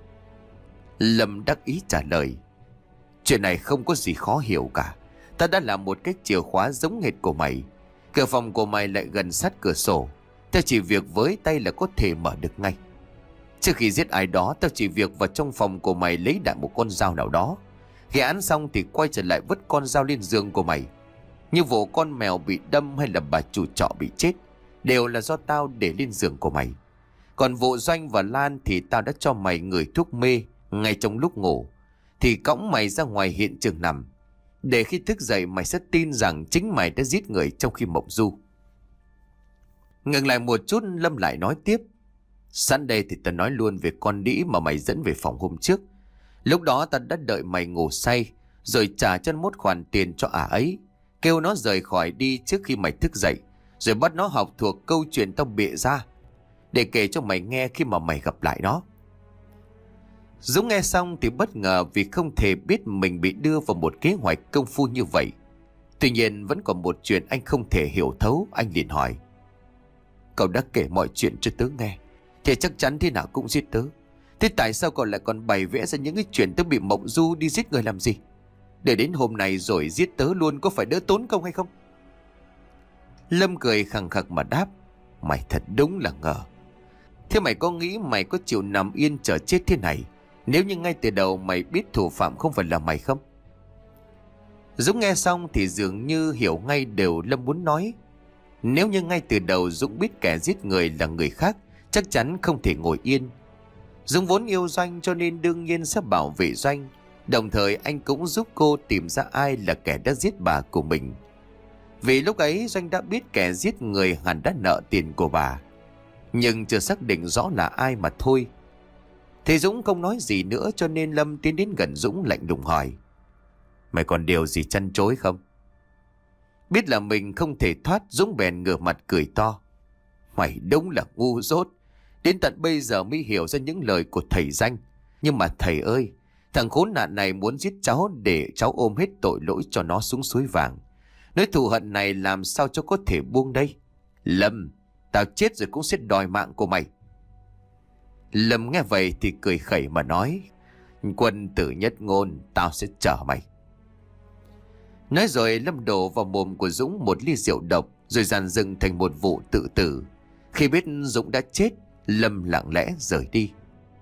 Lâm đắc ý trả lời: Chuyện này không có gì khó hiểu cả. Ta đã làm một cái chìa khóa giống hệt của mày. Cửa phòng của mày lại gần sát cửa sổ, tao chỉ việc với tay là có thể mở được ngay. Trước khi giết ai đó, tao chỉ việc vào trong phòng của mày lấy đại một con dao nào đó. Khi án xong thì quay trở lại vứt con dao lên giường của mày. Như vụ con mèo bị đâm hay là bà chủ trọ bị chết đều là do tao để lên giường của mày. Còn vụ Doanh và Lan thì tao đã cho mày ngửi thuốc mê ngay trong lúc ngủ, thì cõng mày ra ngoài hiện trường nằm, để khi thức dậy mày sẽ tin rằng chính mày đã giết người trong khi mộng du. Ngừng lại một chút, Lâm lại nói tiếp: Sẵn đây thì tao nói luôn về con đĩ mà mày dẫn về phòng hôm trước. Lúc đó tao đã đợi mày ngủ say, rồi trả cho một khoản tiền cho ả ấy, kêu nó rời khỏi đi trước khi mày thức dậy, rồi bắt nó học thuộc câu chuyện tao bịa ra để kể cho mày nghe khi mà mày gặp lại nó. Dũng nghe xong thì bất ngờ vì không thể biết mình bị đưa vào một kế hoạch công phu như vậy. Tuy nhiên vẫn còn một chuyện anh không thể hiểu thấu. Anh liền hỏi: Cậu đã kể mọi chuyện cho tớ nghe thì chắc chắn thế nào cũng giết tớ. Thế tại sao cậu lại còn bày vẽ ra những cái chuyện tớ bị mộng du đi giết người làm gì? Để đến hôm nay rồi giết tớ luôn, có phải đỡ tốn công hay không? Lâm cười khằng khặc mà đáp: Mày thật đúng là ngờ. Thế mày có nghĩ mày có chịu nằm yên chờ chết thế này nếu như ngay từ đầu mày biết thủ phạm không phải là mày không? Dũng nghe xong thì dường như hiểu ngay điều Lâm muốn nói. Nếu như ngay từ đầu Dũng biết kẻ giết người là người khác, chắc chắn không thể ngồi yên. Dũng vốn yêu Doanh cho nên đương nhiên sẽ bảo vệ Doanh. Đồng thời anh cũng giúp cô tìm ra ai là kẻ đã giết bà của mình. Vì lúc ấy Doanh đã biết kẻ giết người hẳn đã nợ tiền của bà, nhưng chưa xác định rõ là ai mà thôi. Thì Dũng không nói gì nữa, cho nên Lâm tiến đến gần Dũng lạnh lùng hỏi: Mày còn điều gì chăn chối không? Biết là mình không thể thoát, Dũng bèn ngửa mặt cười to: Mày đúng là ngu dốt. Đến tận bây giờ mới hiểu ra những lời của thầy Danh. Nhưng mà thầy ơi, thằng khốn nạn này muốn giết cháu để cháu ôm hết tội lỗi cho nó xuống suối vàng. Nỗi thù hận này làm sao cho có thể buông đây? Lâm, tao chết rồi cũng sẽ đòi mạng của mày. Lâm nghe vậy thì cười khẩy mà nói: Quân tử nhất ngôn, tao sẽ chở mày. Nói rồi Lâm đổ vào mồm của Dũng một ly rượu độc, rồi dàn dừng thành một vụ tự tử. Khi biết Dũng đã chết, Lâm lặng lẽ rời đi.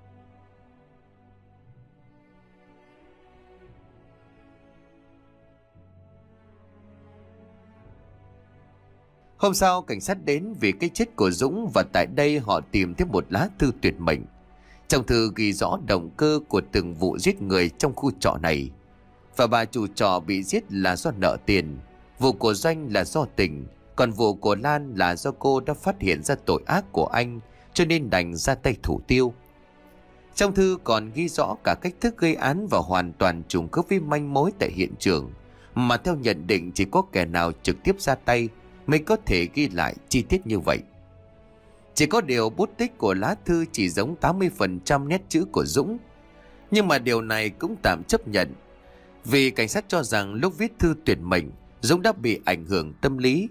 Hôm sau cảnh sát đến vì cái chết của Dũng, và tại đây họ tìm thấy một lá thư tuyệt mệnh. Trong thư ghi rõ động cơ của từng vụ giết người trong khu trọ này. Và bà chủ trọ bị giết là do nợ tiền, vụ của Doanh là do tình, còn vụ của Lan là do cô đã phát hiện ra tội ác của anh cho nên đành ra tay thủ tiêu. Trong thư còn ghi rõ cả cách thức gây án và hoàn toàn trùng khớp với manh mối tại hiện trường. mà theo nhận định chỉ có kẻ nào trực tiếp ra tay mới có thể ghi lại chi tiết như vậy. Chỉ có điều bút tích của lá thư chỉ giống tám mươi phần trăm nét chữ của Dũng. Nhưng mà điều này cũng tạm chấp nhận, vì cảnh sát cho rằng lúc viết thư tuyệt mệnh, Dũng đã bị ảnh hưởng tâm lý.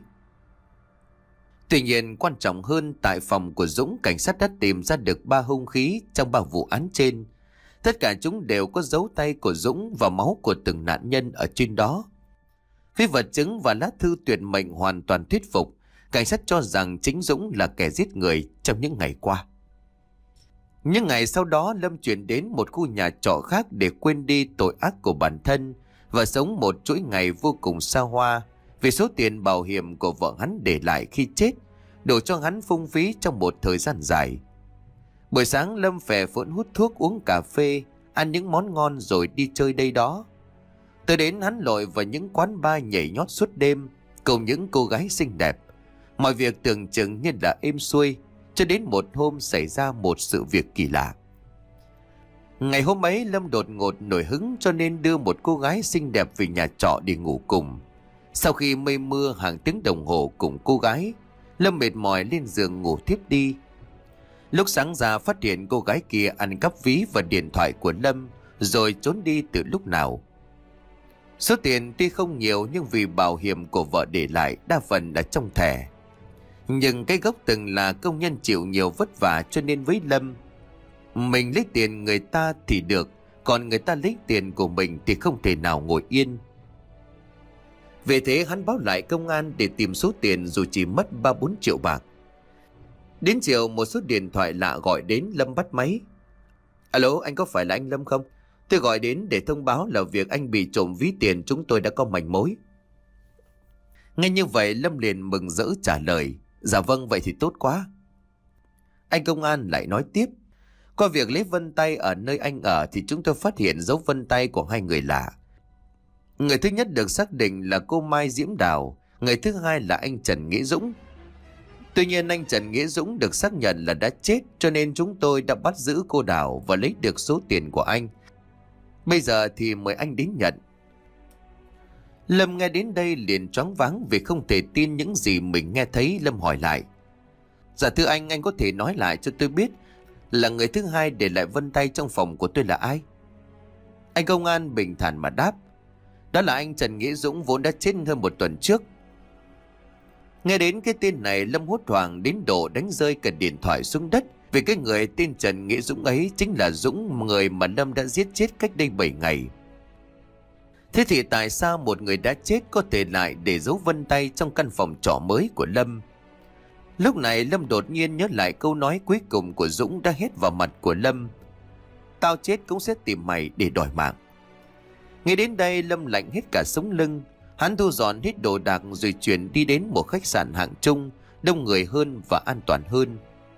Tuy nhiên quan trọng hơn, tại phòng của Dũng, cảnh sát đã tìm ra được ba hung khí trong ba vụ án trên. Tất cả chúng đều có dấu tay của Dũng và máu của từng nạn nhân ở trên đó. Với vật chứng và lá thư tuyệt mệnh hoàn toàn thuyết phục, cảnh sát cho rằng chính Dũng là kẻ giết người trong những ngày qua. Những ngày sau đó, Lâm chuyển đến một khu nhà trọ khác để quên đi tội ác của bản thân và sống một chuỗi ngày vô cùng xa hoa, vì số tiền bảo hiểm của vợ hắn để lại khi chết đủ cho hắn phung phí trong một thời gian dài. Buổi sáng Lâm phè phỡn hút thuốc, uống cà phê, ăn những món ngon rồi đi chơi đây đó. Tới đến hắn lội vào những quán bar nhảy nhót suốt đêm cùng những cô gái xinh đẹp. Mọi việc tưởng chừng như là êm xuôi, cho đến một hôm xảy ra một sự việc kỳ lạ. Ngày hôm ấy Lâm đột ngột nổi hứng cho nên đưa một cô gái xinh đẹp về nhà trọ để ngủ cùng. Sau khi mây mưa hàng tiếng đồng hồ cùng cô gái, Lâm mệt mỏi lên giường ngủ thiếp đi. Lúc sáng ra phát hiện cô gái kia ăn cắp ví và điện thoại của Lâm rồi trốn đi từ lúc nào. Số tiền tuy không nhiều nhưng vì bảo hiểm của vợ để lại đa phần là trong thẻ. Nhưng cái gốc từng là công nhân chịu nhiều vất vả, cho nên với Lâm, mình lấy tiền người ta thì được, còn người ta lấy tiền của mình thì không thể nào ngồi yên. Vì thế hắn báo lại công an để tìm số tiền dù chỉ mất ba bốn triệu bạc. Đến chiều một số điện thoại lạ gọi đến, Lâm bắt máy. Alo, anh có phải là anh Lâm không? Tôi gọi đến để thông báo là việc anh bị trộm ví tiền, chúng tôi đã có manh mối. Nghe như vậy Lâm liền mừng rỡ trả lời. Dạ vâng, vậy thì tốt quá. Anh công an lại nói tiếp. Qua việc lấy vân tay ở nơi anh ở thì chúng tôi phát hiện dấu vân tay của hai người lạ. Người thứ nhất được xác định là cô Mai Diễm Đào, người thứ hai là anh Trần Nghĩa Dũng. Tuy nhiên anh Trần Nghĩa Dũng được xác nhận là đã chết, cho nên chúng tôi đã bắt giữ cô Đào và lấy được số tiền của anh. Bây giờ thì mời anh đến nhận. Lâm nghe đến đây liền choáng váng vì không thể tin những gì mình nghe thấy. Lâm hỏi lại. Dạ thưa anh, anh có thể nói lại cho tôi biết là người thứ hai để lại vân tay trong phòng của tôi là ai? Anh công an bình thản mà đáp. Đó là anh Trần Nghĩa Dũng, vốn đã chết hơn một tuần trước. Nghe đến cái tên này, Lâm hốt hoảng đến độ đánh rơi cả điện thoại xuống đất, vì cái người tên Trần Nghĩa Dũng ấy chính là Dũng, người mà Lâm đã giết chết cách đây bảy ngày. Thế thì tại sao một người đã chết có thể lại để dấu vân tay trong căn phòng trọ mới của Lâm? Lúc này Lâm đột nhiên nhớ lại câu nói cuối cùng của Dũng đã hét vào mặt của Lâm. Tao chết cũng sẽ tìm mày để đòi mạng. Nghe đến đây Lâm lạnh hết cả sống lưng. Hắn thu dọn hết đồ đạc rồi chuyển đi đến một khách sạn hạng trung, đông người hơn và an toàn hơn.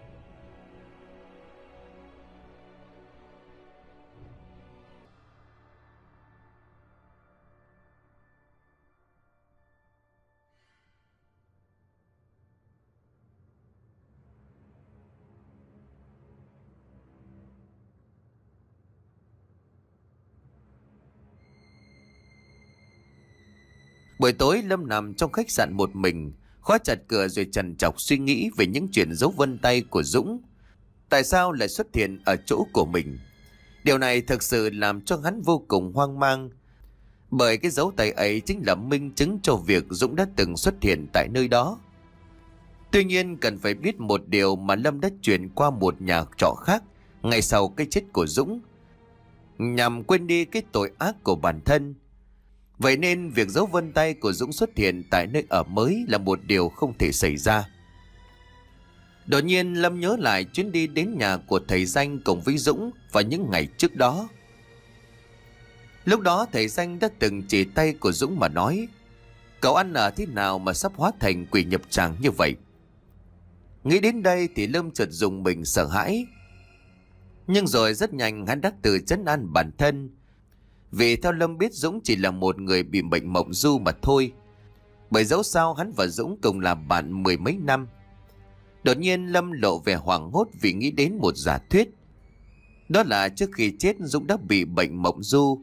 Buổi tối Lâm nằm trong khách sạn một mình, khóa chặt cửa rồi trằn trọc suy nghĩ về những chuyện dấu vân tay của Dũng. Tại sao lại xuất hiện ở chỗ của mình? Điều này thực sự làm cho hắn vô cùng hoang mang, bởi cái dấu tay ấy chính là minh chứng cho việc Dũng đã từng xuất hiện tại nơi đó. Tuy nhiên cần phải biết một điều mà Lâm đã chuyển qua một nhà trọ khác ngay sau cái chết của Dũng, nhằm quên đi cái tội ác của bản thân. Vậy nên việc dấu vân tay của Dũng xuất hiện tại nơi ở mới là một điều không thể xảy ra. Đột nhiên Lâm nhớ lại chuyến đi đến nhà của thầy Danh cùng với Dũng vào những ngày trước đó. Lúc đó thầy Danh đã từng chỉ tay của Dũng mà nói: cậu ăn ở thế nào mà sắp hóa thành quỷ nhập tràng như vậy? Nghĩ đến đây thì Lâm chợt rùng mình sợ hãi. Nhưng rồi rất nhanh hắn đã tự trấn an bản thân, vì theo Lâm biết Dũng chỉ là một người bị bệnh mộng du mà thôi. Bởi dẫu sao hắn và Dũng cùng là bạn mười mấy năm. Đột nhiên Lâm lộ vẻ hoảng hốt vì nghĩ đến một giả thuyết. Đó là trước khi chết Dũng đã bị bệnh mộng du,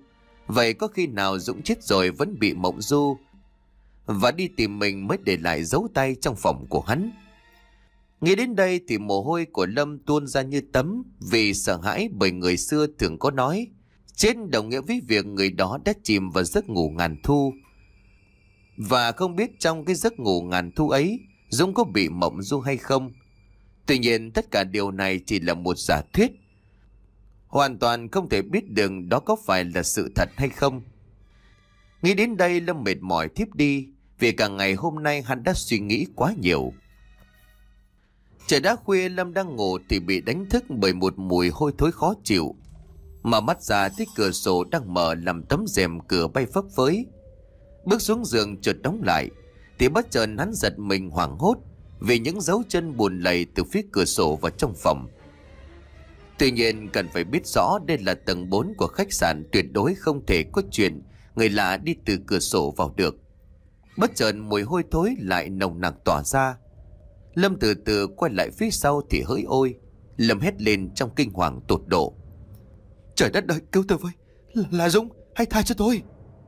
Vậy có khi nào Dũng chết rồi vẫn bị mộng du và đi tìm mình mới để lại dấu tay trong phòng của hắn? Nghĩ đến đây thì mồ hôi của Lâm tuôn ra như tấm, vì sợ hãi, bởi người xưa thường có nói chết đồng nghĩa với việc người đó đã chìm vào giấc ngủ ngàn thu. Và không biết trong cái giấc ngủ ngàn thu ấy Dũng có bị mộng du hay không. Tuy nhiên tất cả điều này chỉ là một giả thuyết, hoàn toàn không thể biết được đó có phải là sự thật hay không. Nghĩ đến đây Lâm mệt mỏi thiếp đi, vì cả ngày hôm nay hắn đã suy nghĩ quá nhiều. Trời đã khuya, Lâm đang ngủ thì bị đánh thức bởi một mùi hôi thối khó chịu. Mở mắt ra thấy cửa sổ đang mở làm tấm rèm cửa bay phấp phới. Bước xuống giường chợt đóng lại thì bất chợt hắn giật mình hoảng hốt vì những dấu chân buồn lầy từ phía cửa sổ vào trong phòng. Tuy nhiên cần phải biết rõ đây là tầng bốn của khách sạn, tuyệt đối không thể có chuyện người lạ đi từ cửa sổ vào được. Bất chợt mùi hôi thối lại nồng nặc tỏa ra. Lâm từ từ quay lại phía sau thì hỡi ôi, Lâm hét lên trong kinh hoàng tột độ. Trời đất ơi, cứu tôi với, là, là Dũng, hãy tha cho tôi.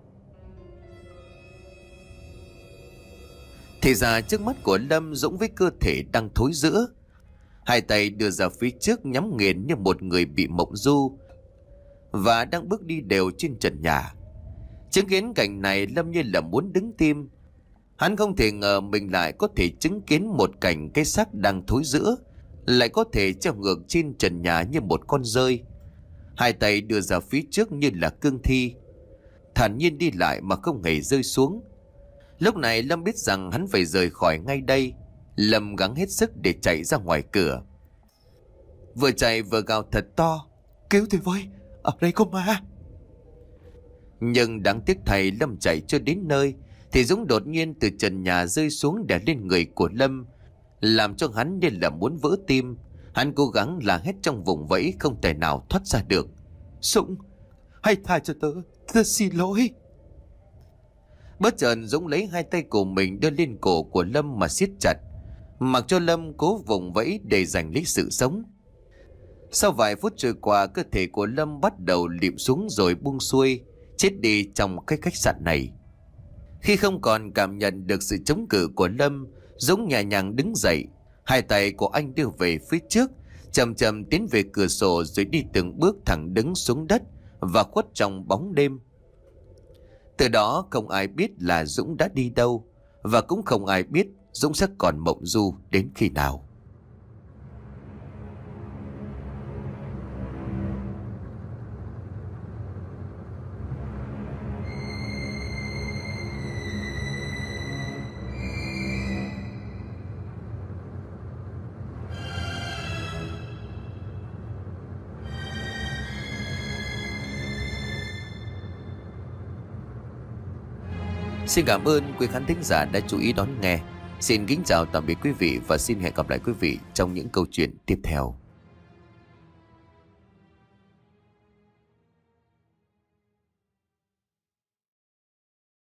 Thì ra trước mắt của Lâm, Dũng với cơ thể đang thối rữa, hai tay đưa ra phía trước nhắm nghiền như một người bị mộng du, và đang bước đi đều trên trần nhà. Chứng kiến cảnh này, Lâm như là muốn đứng tim. Hắn không thể ngờ mình lại có thể chứng kiến một cảnh cái xác đang thối rữa lại có thể treo ngược trên trần nhà như một con dơi, hai tay đưa ra phía trước như là cương thi, thản nhiên đi lại mà không hề rơi xuống. Lúc này Lâm biết rằng hắn phải rời khỏi ngay đây. Lâm gắng hết sức để chạy ra ngoài cửa, vừa chạy vừa gào thật to: Cứu tôi với, ở đây có ma. Nhưng đáng tiếc thay, Lâm chạy chưa đến nơi thì Dũng đột nhiên từ trần nhà rơi xuống đè lên người của Lâm, làm cho hắn như là muốn vỡ tim. Hắn cố gắng la hét trong vùng vẫy không thể nào thoát ra được: Dũng, hãy tha cho tớ, tớ xin lỗi. Bất chợt Dũng lấy hai tay của mình đưa lên cổ của Lâm mà siết chặt, mặc cho Lâm cố vùng vẫy để giành lấy sự sống. Sau vài phút trôi qua, cơ thể của Lâm bắt đầu lịm xuống rồi buông xuôi, chết đi trong cái khách sạn này. Khi không còn cảm nhận được sự chống cự của Lâm, Dũng nhẹ nhàng đứng dậy, hai tay của anh đưa về phía trước, chậm chậm tiến về cửa sổ rồi đi từng bước thẳng đứng xuống đất và khuất trong bóng đêm. Từ đó không ai biết là Dũng đã đi đâu, và cũng không ai biết Dũng sẽ còn mộng du đến khi nào. Xin cảm ơn quý khán thính giả đã chú ý đón nghe. Xin kính chào tạm biệt quý vị và xin hẹn gặp lại quý vị trong những câu chuyện tiếp theo.